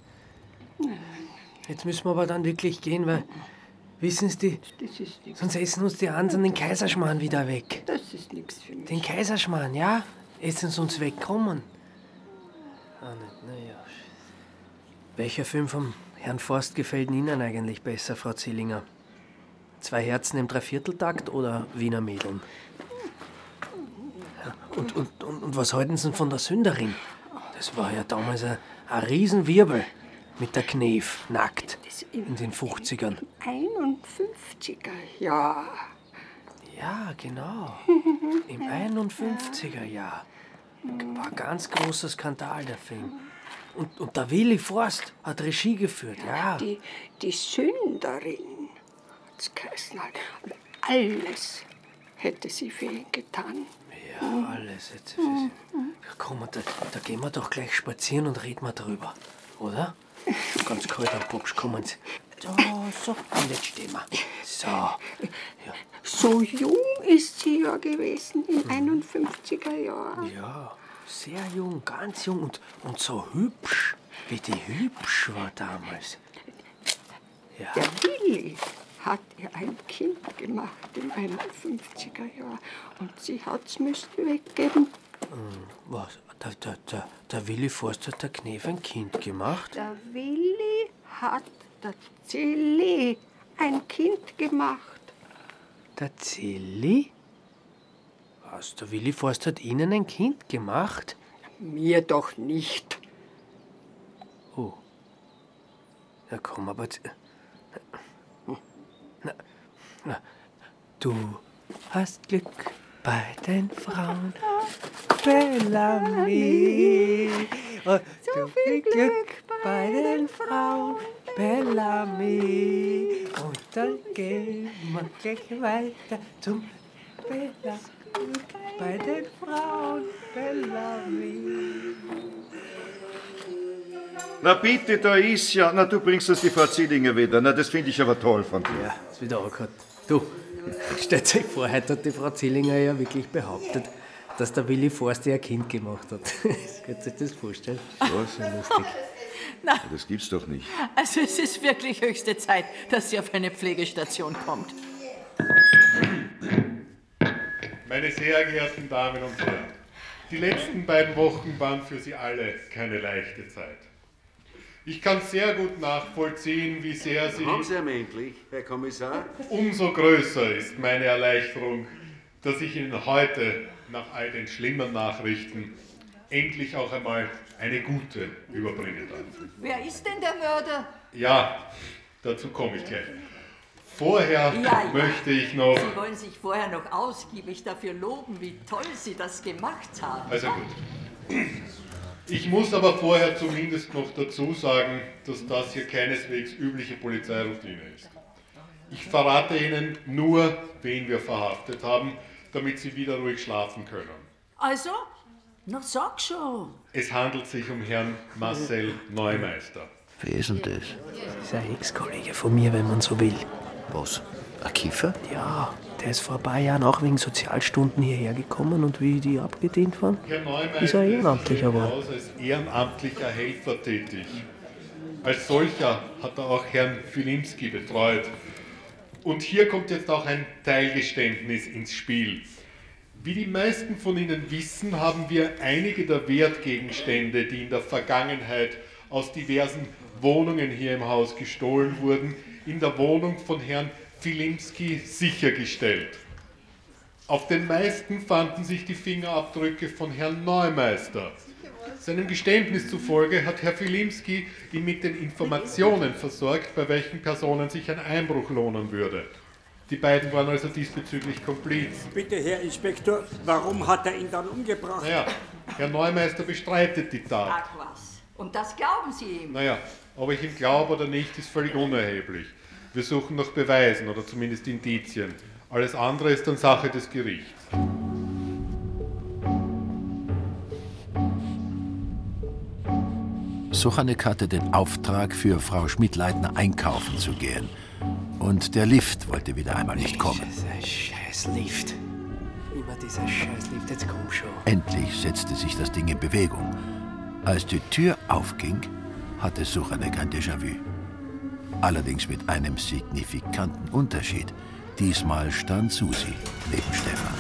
jetzt müssen wir aber dann wirklich gehen, weil, wissen Sie, sonst essen uns die anderen den Kaiserschmarrn wieder weg. Das ist nichts für mich. Den Kaiserschmarrn, ja? Essen Sie uns wegkommen. Naja. Welcher Film vom Herrn Forst gefällt Ihnen eigentlich besser, Frau Zillinger? 2 Herzen im Dreivierteltakt oder Wiener Mädeln? Ja, und was halten Sie von der Sünderin? Das war ja damals ein Riesenwirbel mit der Knef, nackt, in den 50ern. 51er, ja. Ja, genau. Im 51er Jahr. War ein ganz großer Skandal, der Film. Und der Willi Forst hat Regie geführt, ja. Die Sünderin, hat's geheißen. Und alles hätte sie für ihn getan. Ja, alles hätte sie für ihn. Ja, komm, da gehen wir doch gleich spazieren und reden wir drüber, oder? Ganz kalt am Buchs, kommen Sie. So, und jetzt stehen wir. So. Ja. So jung ist sie ja gewesen in 51er Jahren. Ja, sehr jung, ganz jung und so hübsch, wie die hübsch war damals. Ja. Der Willi hat ihr ein Kind gemacht im 51er Jahr und sie hat's müssen weggeben. Was? Der Willi Forst hat der Knef ein Kind gemacht? Der Willi hat der Zilli ein Kind gemacht. Der Zilli? Was? Der Willi Forst hat Ihnen ein Kind gemacht? Mir doch nicht. Oh. Ja, komm, aber... Na, du hast Glück bei den Frauen, Bellamy. Oh, so viel Glück bei den Frauen, Bellamy. Und dann gehen wir gleich weiter zum Bellamy. Bei den Frauen, Bellamy. Na bitte, da ist ja. Na, du bringst uns die Frau Zillinger wieder. Na, das finde ich aber toll von dir. Ja, ist wieder angehört. Du, stellt euch vor, heute hat die Frau Zillinger ja wirklich behauptet, dass der Willi Forst ihr ein Kind gemacht hat. Könnt ihr euch das vorstellen? Was? So lustig. Na, das gibt's doch nicht. Also es ist wirklich höchste Zeit, dass sie auf eine Pflegestation kommt. Meine sehr geehrten Damen und Herren, die letzten beiden Wochen waren für Sie alle keine leichte Zeit. Ich kann sehr gut nachvollziehen, wie sehr Sie... Haben Sie ihn endlich, Herr Kommissar? Umso größer ist meine Erleichterung, dass ich Ihnen heute, nach all den schlimmen Nachrichten, endlich auch einmal eine gute überbringen darf. Wer ist denn der Mörder? Ja, dazu komme ich gleich. Vorher möchte ich noch... Sie wollen sich vorher noch ausgiebig dafür loben, wie toll Sie das gemacht haben. Also gut. Ich muss aber vorher zumindest noch dazu sagen, dass das hier keineswegs übliche Polizeiroutine ist. Ich verrate Ihnen nur, wen wir verhaftet haben, damit Sie wieder ruhig schlafen können. Also? Na, sag schon. Es handelt sich um Herrn Marcel Neumeister. Wer ist denn das? Das ist ein Ex-Kollege von mir, wenn man so will. Was? Ein Kiefer? Ja, der ist vor ein paar Jahren auch wegen Sozialstunden hierher gekommen und wie die abgedient waren, Herr Neumeister ist er Ehrenamtlicher geworden. als ehrenamtlicher Helfer tätig. Als solcher hat er auch Herrn Filimski betreut. Und hier kommt jetzt auch ein Teilgeständnis ins Spiel. Wie die meisten von Ihnen wissen, haben wir einige der Wertgegenstände, die in der Vergangenheit aus diversen Wohnungen hier im Haus gestohlen wurden, in der Wohnung von Herrn Filimski sichergestellt. Auf den meisten fanden sich die Fingerabdrücke von Herrn Neumeister. Seinem Geständnis zufolge hat Herr Filimski ihn mit den Informationen versorgt, bei welchen Personen sich ein Einbruch lohnen würde. Die beiden waren also diesbezüglich Kompliz. Bitte, Herr Inspektor, warum hat er ihn dann umgebracht? Naja, Herr Neumeister bestreitet die Tat. Ach was. Und das glauben Sie ihm? Naja, ob ich ihm glaube oder nicht, ist völlig unerheblich. Wir suchen nach Beweisen oder zumindest Indizien. Alles andere ist dann Sache des Gerichts. Suchanek hatte den Auftrag, für Frau Schmidleitner einkaufen zu gehen. Und der Lift wollte wieder einmal nicht kommen. Dieser scheiß Lift. Immer dieser scheiß Lift, jetzt komm schon. Endlich setzte sich das Ding in Bewegung. Als die Tür aufging, hatte Suchanek ein Déjà-vu. Allerdings mit einem signifikanten Unterschied. Diesmal stand Susi neben Stefan.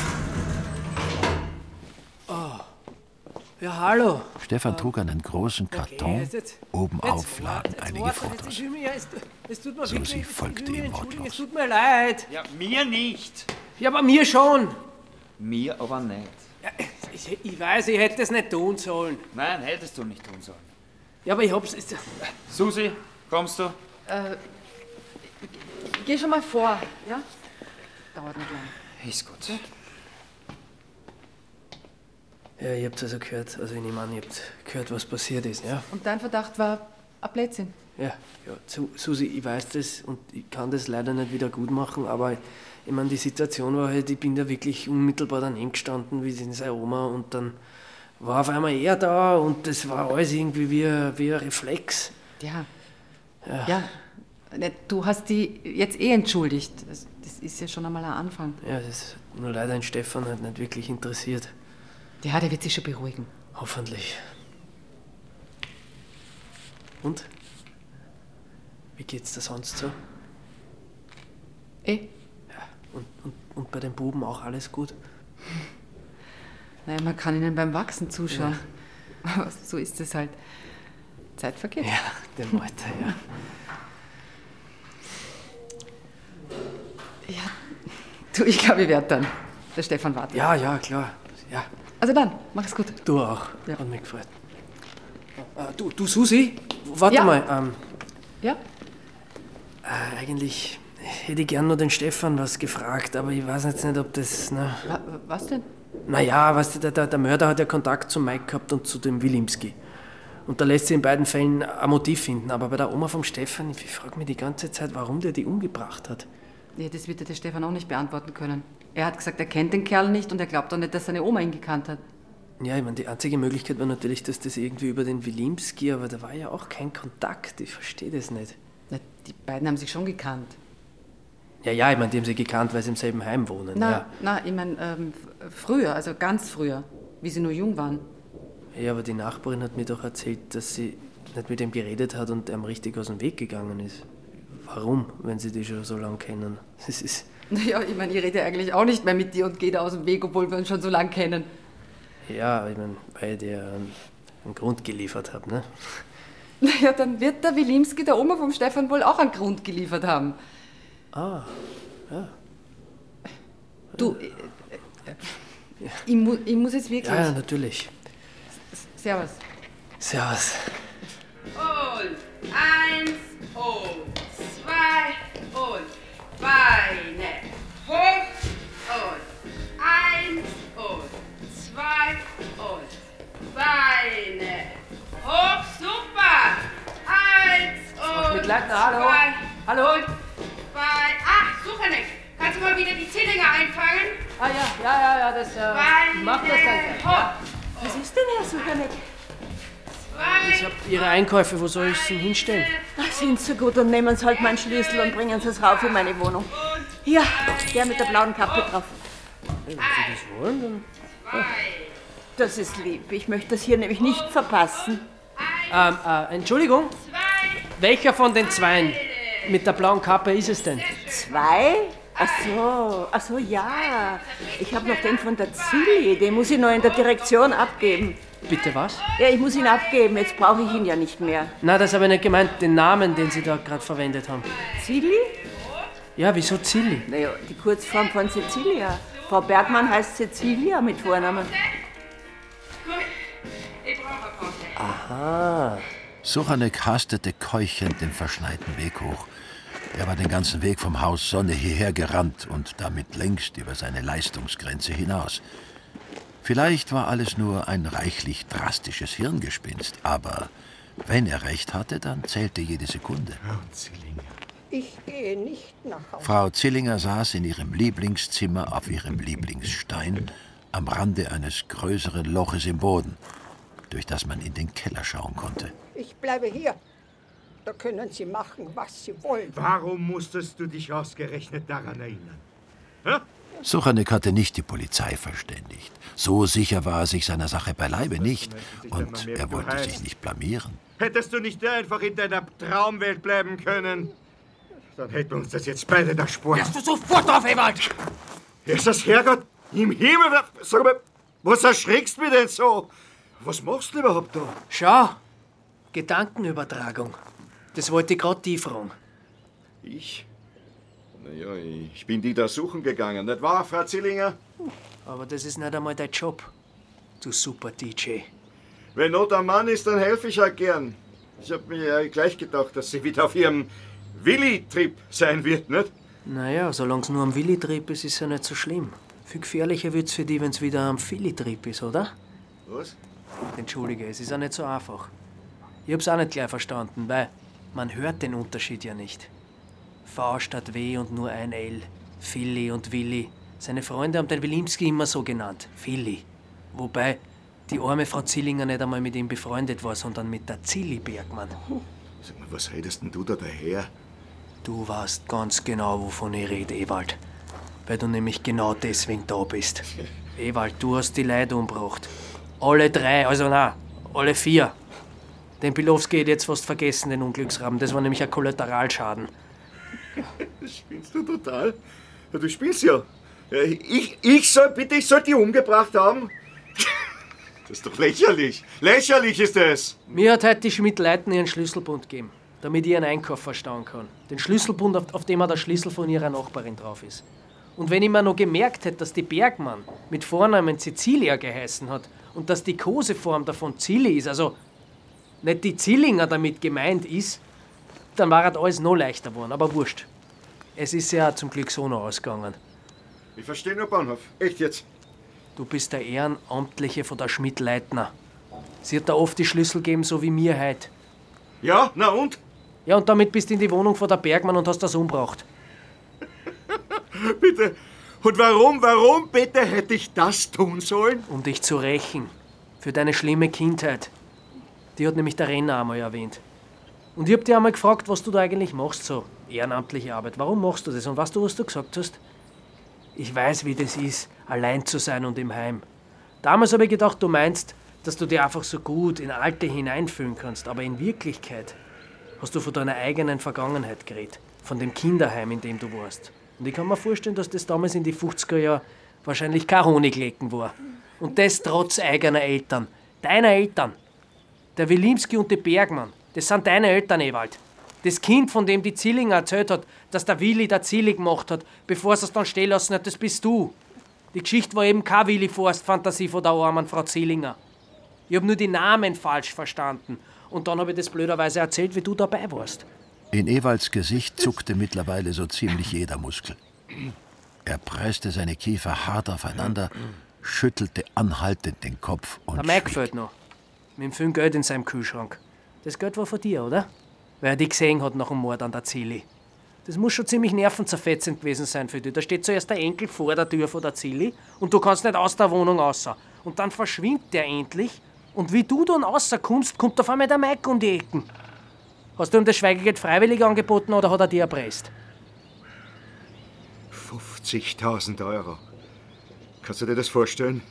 Oh. Ja, hallo. Stefan trug einen großen Karton. Obenauf lagen einige Fotos. Susi folgte ihm wortlos. Es tut mir leid. Ja, mir nicht. Ja, aber mir schon. Mir aber nicht. Ja, ich weiß, ich hätte es nicht tun sollen. Nein, hättest du nicht tun sollen. Ja, aber ich hab's... Susi, kommst du? Geh schon mal vor, ja? Dauert nicht lang. Ist gut. Ja, ihr habt also gehört, also ich nehme an, ihr habt gehört, was passiert ist, ja? Und dein Verdacht war ein Blödsinn? Ja, Susi, ich weiß das und ich kann das leider nicht wieder gut machen, aber ich meine, die Situation war halt, ich bin da wirklich unmittelbar daneben gestanden, wie in seine Oma, und dann war auf einmal er da und das war alles irgendwie wie ein Reflex. Ja. Du hast die jetzt entschuldigt. Das ist ja schon einmal ein Anfang. Ja, das ist nur leider ein Stefan halt nicht wirklich interessiert. Ja, der wird sich schon beruhigen. Hoffentlich. Und? Wie geht's dir sonst so? Ja. Und bei den Buben auch alles gut? Naja, man kann ihnen beim Wachsen zuschauen. Ja. Aber so ist es halt. Zeit vergeht. Ja, dem Alter, ja. Ja, du, ich glaube, ich werde dann. Der Stefan wartet. Ja, klar. Ja. Also dann, mach's gut. Du auch. Ja. Hat mich gefreut. Du Susi, warte mal. Ja? Eigentlich, hätte ich gern noch den Stefan was gefragt, aber ich weiß jetzt nicht, ob das... Was denn? Naja, weißt du, der Mörder hat ja Kontakt zu Mike gehabt und zu dem Wilimski. Und da lässt sich in beiden Fällen ein Motiv finden. Aber bei der Oma vom Stefan, ich frage mich die ganze Zeit, warum der die umgebracht hat. Ja, das wird der Stefan auch nicht beantworten können. Er hat gesagt, er kennt den Kerl nicht und er glaubt auch nicht, dass seine Oma ihn gekannt hat. Ja, ich meine, die einzige Möglichkeit war natürlich, dass das irgendwie über den Wilimski, aber da war ja auch kein Kontakt. Ich verstehe das nicht. Na, die beiden haben sich schon gekannt. Ja, ich meine, die haben sie gekannt, weil sie im selben Heim wohnen. Na, ich meine, früher, also ganz früher, wie sie nur jung waren. Ja, aber die Nachbarin hat mir doch erzählt, dass sie nicht mit ihm geredet hat und ihm richtig aus dem Weg gegangen ist. Warum, wenn sie die schon so lange kennen? Das ist... Naja, ich meine, ich rede eigentlich auch nicht mehr mit dir und gehe da aus dem Weg, obwohl wir uns schon so lange kennen. Ja, ich meine, weil ich dir einen Grund geliefert habe, ne? Naja, dann wird der Wilimski der Oma vom Stefan wohl auch einen Grund geliefert haben. Ah, ja. Du, ich muss jetzt wirklich... Ja, natürlich. Servus. Servus. Und 1 und 2 und Beine hoch und 1 und 2 und Beine hoch. Super. 1 und Mit Leitner, hallo. 2 Hallo. und 2. Ach, Suchanek, kannst du mal wieder die Zillinger einfangen? Ah ja, das macht das dann. Ja. Was ist denn, Herr Suchanek? Ich habe Ihre Einkäufe, wo soll ich sie hinstellen? Ach, sind Sie gut und nehmen Sie halt meinen Schlüssel und bringen Sie es rauf in meine Wohnung. Ja, der mit der blauen Kappe drauf. Wenn Sie das wollen, dann... Das ist lieb. Ich möchte das hier nämlich nicht verpassen. Entschuldigung, welcher von den Zweien mit der blauen Kappe ist es denn? 2? Ach so, ja. Ich habe noch den von der Zilli, den muss ich noch in der Direktion abgeben. Bitte was? Ja, ich muss ihn abgeben, jetzt brauche ich ihn ja nicht mehr. Na, das habe ich nicht gemeint, den Namen, den Sie da gerade verwendet haben. Zilli? Ja, wieso Zilli? Naja, die Kurzform von Cecilia. Frau Bergmann heißt Cecilia mit Vornamen. Aha. Suchanek hastete keuchend den verschneiten Weg hoch. Er war den ganzen Weg vom Haus Sonne hierher gerannt und damit längst über seine Leistungsgrenze hinaus. Vielleicht war alles nur ein reichlich drastisches Hirngespinst, aber wenn er recht hatte, dann zählte jede Sekunde. Ich gehe nicht nach Hause. Frau Zillinger saß in ihrem Lieblingszimmer auf ihrem Lieblingsstein am Rande eines größeren Loches im Boden, durch das man in den Keller schauen konnte. Ich bleibe hier. Da können Sie machen, was Sie wollen. Warum musstest du dich ausgerechnet daran erinnern? Hä? Suchanek hatte nicht die Polizei verständigt. So sicher war er sich seiner Sache beileibe nicht. Und er wollte sich nicht blamieren. Hättest du nicht einfach in deiner Traumwelt bleiben können, dann hätten wir uns das jetzt beide erspart. Lass du sofort auf, Ewald! Ist das Herrgott im Himmel? Sag mal, was erschreckst du mich denn so? Was machst du überhaupt da? Schau, Gedankenübertragung. Das wollte ich gerade die fragen. Ich? Naja, ich bin die da suchen gegangen, nicht wahr, Frau Zillinger? Aber das ist nicht einmal dein Job, du super DJ. Wenn Not am Mann ist, dann helfe ich halt gern. Ich hab mir ja gleich gedacht, dass sie wieder auf ihrem Willi-Trip sein wird, nicht? Naja, solange es nur am Willi-Trip ist, ist es ja nicht so schlimm. Viel gefährlicher wird's für die, wenn es wieder am Philly-Trip ist, oder? Was? Entschuldige, es ist auch nicht so einfach. Ich hab's auch nicht gleich verstanden, weil man hört den Unterschied ja nicht. V statt W und nur ein L. Philly und Willi. Seine Freunde haben den Wilimski immer so genannt. Philly. Wobei die arme Frau Zillinger nicht einmal mit ihm befreundet war, sondern mit der Zilli Bergmann. Sag mal, was redest denn du da daher? Du weißt ganz genau, wovon ich rede, Ewald. Weil du nämlich genau deswegen da bist. Ewald, du hast die Leute umgebracht. Alle 3, also nein, alle 4. Den Pilowski hat jetzt fast vergessen, den Unglücksraben. Das war nämlich ein Kollateralschaden. Spinnst du total? Ja, du spinnst ja. Ich soll die umgebracht haben? Das ist doch lächerlich. Lächerlich ist das. Mir hat heute die Schmidt-Leitner ihren Schlüsselbund gegeben, damit ich ihren Einkauf verstauen kann. Den Schlüsselbund, auf dem der Schlüssel von ihrer Nachbarin drauf ist. Und wenn ich mir noch gemerkt hätte, dass die Bergmann mit Vornamen Cecilia geheißen hat und dass die Koseform davon Zilli ist, also nicht die Zillinger damit gemeint ist, dann war halt alles noch leichter geworden, aber wurscht. Es ist ja zum Glück so noch ausgegangen. Ich verstehe nur Bahnhof. Echt jetzt? Du bist der Ehrenamtliche von der Schmidt-Leitner. Sie hat da oft die Schlüssel gegeben, so wie mir heute. Ja, na und? Ja, und damit bist du in die Wohnung von der Bergmann und hast das umgebracht. Bitte. Und warum bitte hätte ich das tun sollen? Um dich zu rächen. Für deine schlimme Kindheit. Die hat nämlich der Renner einmal erwähnt. Und ich hab dich einmal gefragt, was du da eigentlich machst, so ehrenamtliche Arbeit. Warum machst du das? Und weißt du, was du gesagt hast? Ich weiß, wie das ist, allein zu sein und im Heim. Damals habe ich gedacht, du meinst, dass du dir einfach so gut in Alte hineinfühlen kannst. Aber in Wirklichkeit hast du von deiner eigenen Vergangenheit geredet. Von dem Kinderheim, in dem du warst. Und ich kann mir vorstellen, dass das damals in die 50er Jahren wahrscheinlich kein Honiglecken war. Und das trotz eigener Eltern. Deiner Eltern. Der Wilimski und die Bergmann. Das sind deine Eltern, Ewald. Das Kind, von dem die Zillinger erzählt hat, dass der Willi der Zilli gemacht hat, bevor sie es dann stehen lassen hat, das bist du. Die Geschichte war eben keine Willi-Forst-Fantasie von der armen Frau Zillinger. Ich hab nur die Namen falsch verstanden. Und dann habe ich das blöderweise erzählt, wie du dabei warst. In Ewalds Gesicht zuckte mittlerweile so ziemlich jeder Muskel. Er presste seine Kiefer hart aufeinander, schüttelte anhaltend den Kopf und Der Mike fehlt noch. Mit dem viel Geld in seinem Kühlschrank. Das Geld war von dir, oder? Weil er dich gesehen hat nach dem Mord an der Zilli. Das muss schon ziemlich nervenzerfetzend gewesen sein für dich. Da steht zuerst der Enkel vor der Tür von der Zilli und du kannst nicht aus der Wohnung raus. Und dann verschwindet der endlich und wie du dann rauskommst, kommt auf einmal der Mike um die Ecken. Hast du ihm das Schweigegeld freiwillig angeboten oder hat er dir erpresst? 50.000 Euro. Kannst du dir das vorstellen?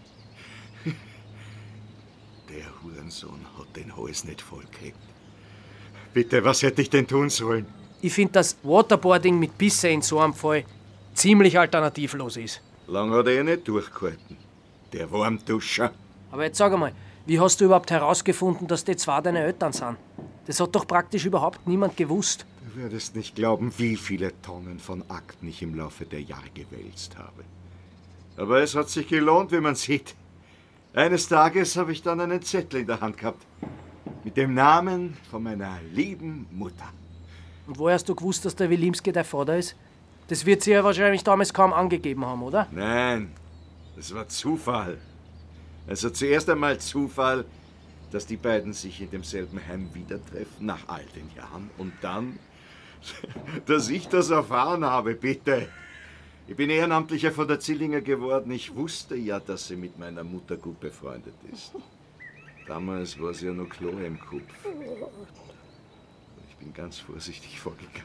Der Hurensohn hat den Hals nicht vollgekriegt. Bitte, was hätte ich denn tun sollen? Ich finde, dass Waterboarding mit Bisse in so einem Fall ziemlich alternativlos ist. Lang hat er nicht durchgehalten. Der Warmduscher. Aber jetzt sag einmal, wie hast du überhaupt herausgefunden, dass die zwei deine Eltern sind? Das hat doch praktisch überhaupt niemand gewusst. Du würdest nicht glauben, wie viele Tonnen von Akten ich im Laufe der Jahre gewälzt habe. Aber es hat sich gelohnt, wie man sieht. Eines Tages habe ich dann einen Zettel in der Hand gehabt. Mit dem Namen von meiner lieben Mutter. Und woher hast du gewusst, dass der Wilimski dein Vater ist? Das wird sie ja wahrscheinlich damals kaum angegeben haben, oder? Nein, das war Zufall. Also zuerst einmal Zufall, dass die beiden sich in demselben Heim wieder treffen, nach all den Jahren. Und dann, dass ich das erfahren habe, bitte. Ich bin Ehrenamtlicher von der Zillinger geworden. Ich wusste ja, dass sie mit meiner Mutter gut befreundet ist. Damals war sie ja noch Klo im Kopf. Ich bin ganz vorsichtig vorgegangen.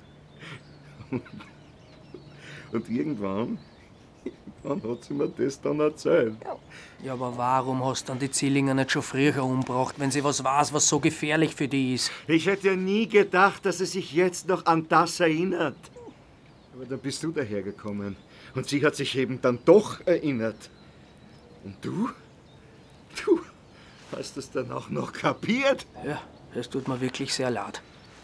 Und irgendwann hat sie mir das dann erzählt. Ja, aber warum hast du dann die Zillinger nicht schon früher umgebracht, wenn sie was weiß, was so gefährlich für die ist? Ich hätte ja nie gedacht, dass sie sich jetzt noch an das erinnert. Aber da bist du dahergekommen. Und sie hat sich eben dann doch erinnert. Und du? Du hast es dann auch noch kapiert? Ja, das tut mir wirklich sehr leid.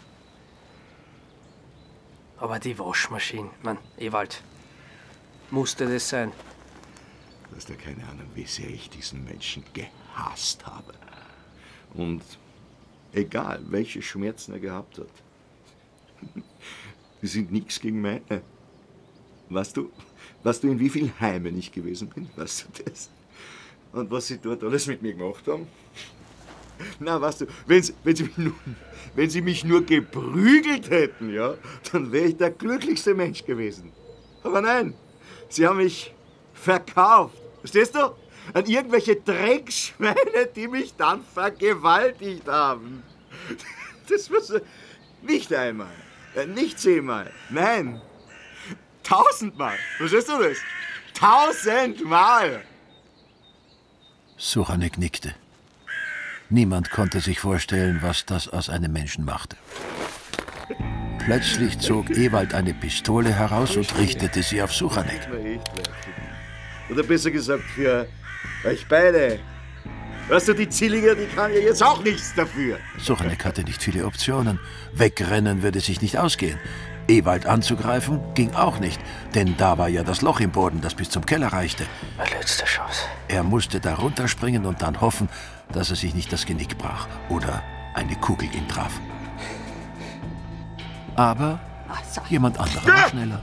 Aber die Waschmaschine, Mann, Ewald, musste das sein? Du hast ja keine Ahnung, wie sehr ich diesen Menschen gehasst habe. Und egal, welche Schmerzen er gehabt hat, die sind nichts gegen meine. Weißt du, in wie vielen Heimen ich gewesen bin? Weißt du das? Und was sie dort alles mit mir gemacht haben? Na, weißt du, wenn sie mich nur geprügelt hätten, ja, dann wäre ich der glücklichste Mensch gewesen. Aber nein, sie haben mich verkauft. Verstehst du? An irgendwelche Dreckschweine, die mich dann vergewaltigt haben. Das war so, nicht einmal, nicht 10-mal, nein, 1000-mal. Verstehst du das? 1000-mal. Suchanek nickte. Niemand konnte sich vorstellen, was das aus einem Menschen machte. Plötzlich zog Ewald eine Pistole heraus und richtete sie auf Suchanek. Oder besser gesagt, für euch beide. Weißt du, die Zillinger, die kann ja jetzt auch nichts dafür. Suchanek hatte nicht viele Optionen. Wegrennen würde sich nicht ausgehen. Ewald anzugreifen ging auch nicht, denn da war ja das Loch im Boden, das bis zum Keller reichte. Meine letzte Chance. Er musste da runterspringen und dann hoffen, dass er sich nicht das Genick brach oder eine Kugel ihn traf. Aber Jemand anderer war schneller.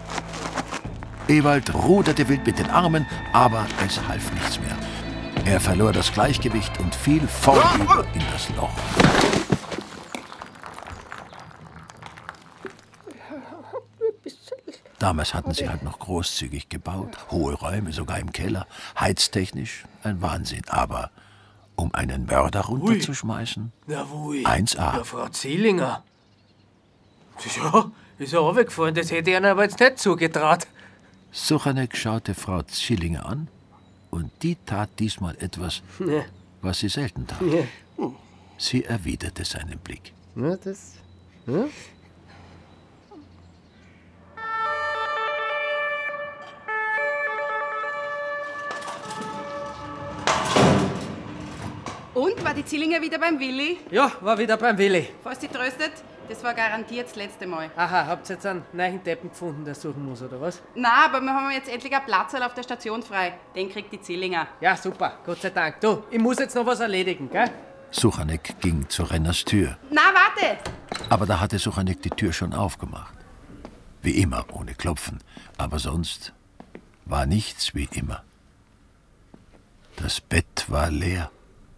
Ewald ruderte wild mit den Armen, aber es half nichts mehr. Er verlor das Gleichgewicht und fiel vornüber in das Loch. Damals hatten sie halt noch großzügig gebaut, hohe Räume, sogar im Keller, heiztechnisch ein Wahnsinn. Aber um einen Mörder runterzuschmeißen, Na wui. 1A. Ja, Frau Zielinger. Ja, ist ja runtergefallen, das hätte ich ihnen aber jetzt nicht zugetraut. Suchanek schaute Frau Zielinger an und die tat diesmal etwas, Ja. was sie selten tat. Ja. Sie erwiderte seinen Blick. Ja, das... Ja? Und, war die Zielinger wieder beim Willi? Ja, war wieder beim Willi. Falls dich tröstet, das war garantiert das letzte Mal. Aha, habt ihr jetzt einen neuen Deppen gefunden, der suchen muss, oder was? Na, aber wir haben jetzt endlich einen Platz auf der Station frei. Den kriegt die Zielinger. Ja, super, Gott sei Dank. Du, ich muss jetzt noch was erledigen, gell? Suchanek ging zu Renners Tür. Na, warte! Aber da hatte Suchanek die Tür schon aufgemacht. Wie immer, ohne Klopfen. Aber sonst war nichts wie immer. Das Bett war leer.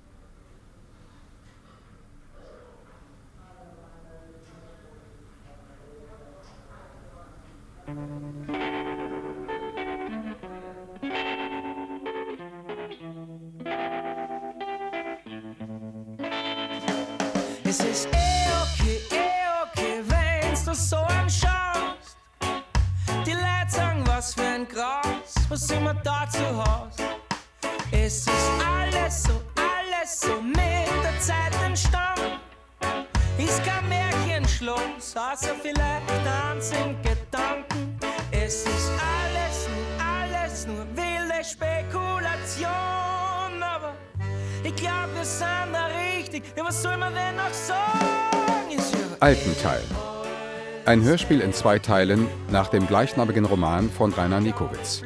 Es ist okay, wenn's du so anschaust. Die Leute sagen, was für ein Gras, was immer da zu Haus. Es ist alles so mit der Zeit entstanden. Ist kein Märchenschloss, außer vielleicht einzeln Gedanken. Es ist alles nur wilde Spekulation, aber ich glaub, wir sind da richtig. Ja, was soll man denn noch sagen? Ist ja Altenteil. Ein Hörspiel in 2 Teilen nach dem gleichnamigen Roman von Rainer Nikowitz.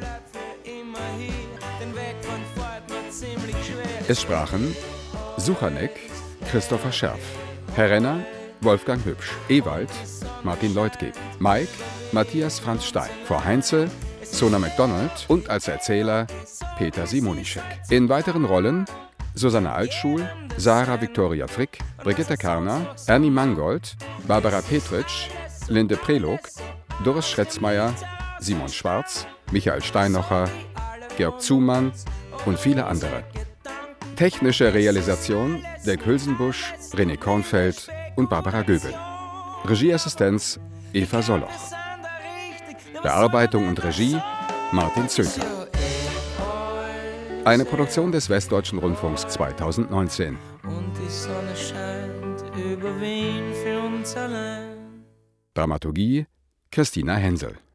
Es sprachen Suchanek, Christopher Scherf, Herr Renner, Wolfgang Hübsch, Ewald, Martin Leutgeb, Mike, Matthias Franz Stein, Frau Heinze, Sona MacDonald und als Erzähler Peter Simonischek. In weiteren Rollen Susanne Altschul, Sarah Viktoria Frick, Brigitte Karner, Ernie Mangold, Barbara Petritsch, Linde Prelog, Doris Schretzmeier, Simon Schwarz, Michael Steinocher, Georg Zumann und viele andere. Technische Realisation Dirk Hülsenbusch, René Kornfeld und Barbara Göbel. Regieassistenz Eva Soloch. Bearbeitung und Regie Martin Zöker. Eine Produktion des Westdeutschen Rundfunks 2019. und die Sonne scheint über Wien für uns allein. Dramaturgie Christina Hensel.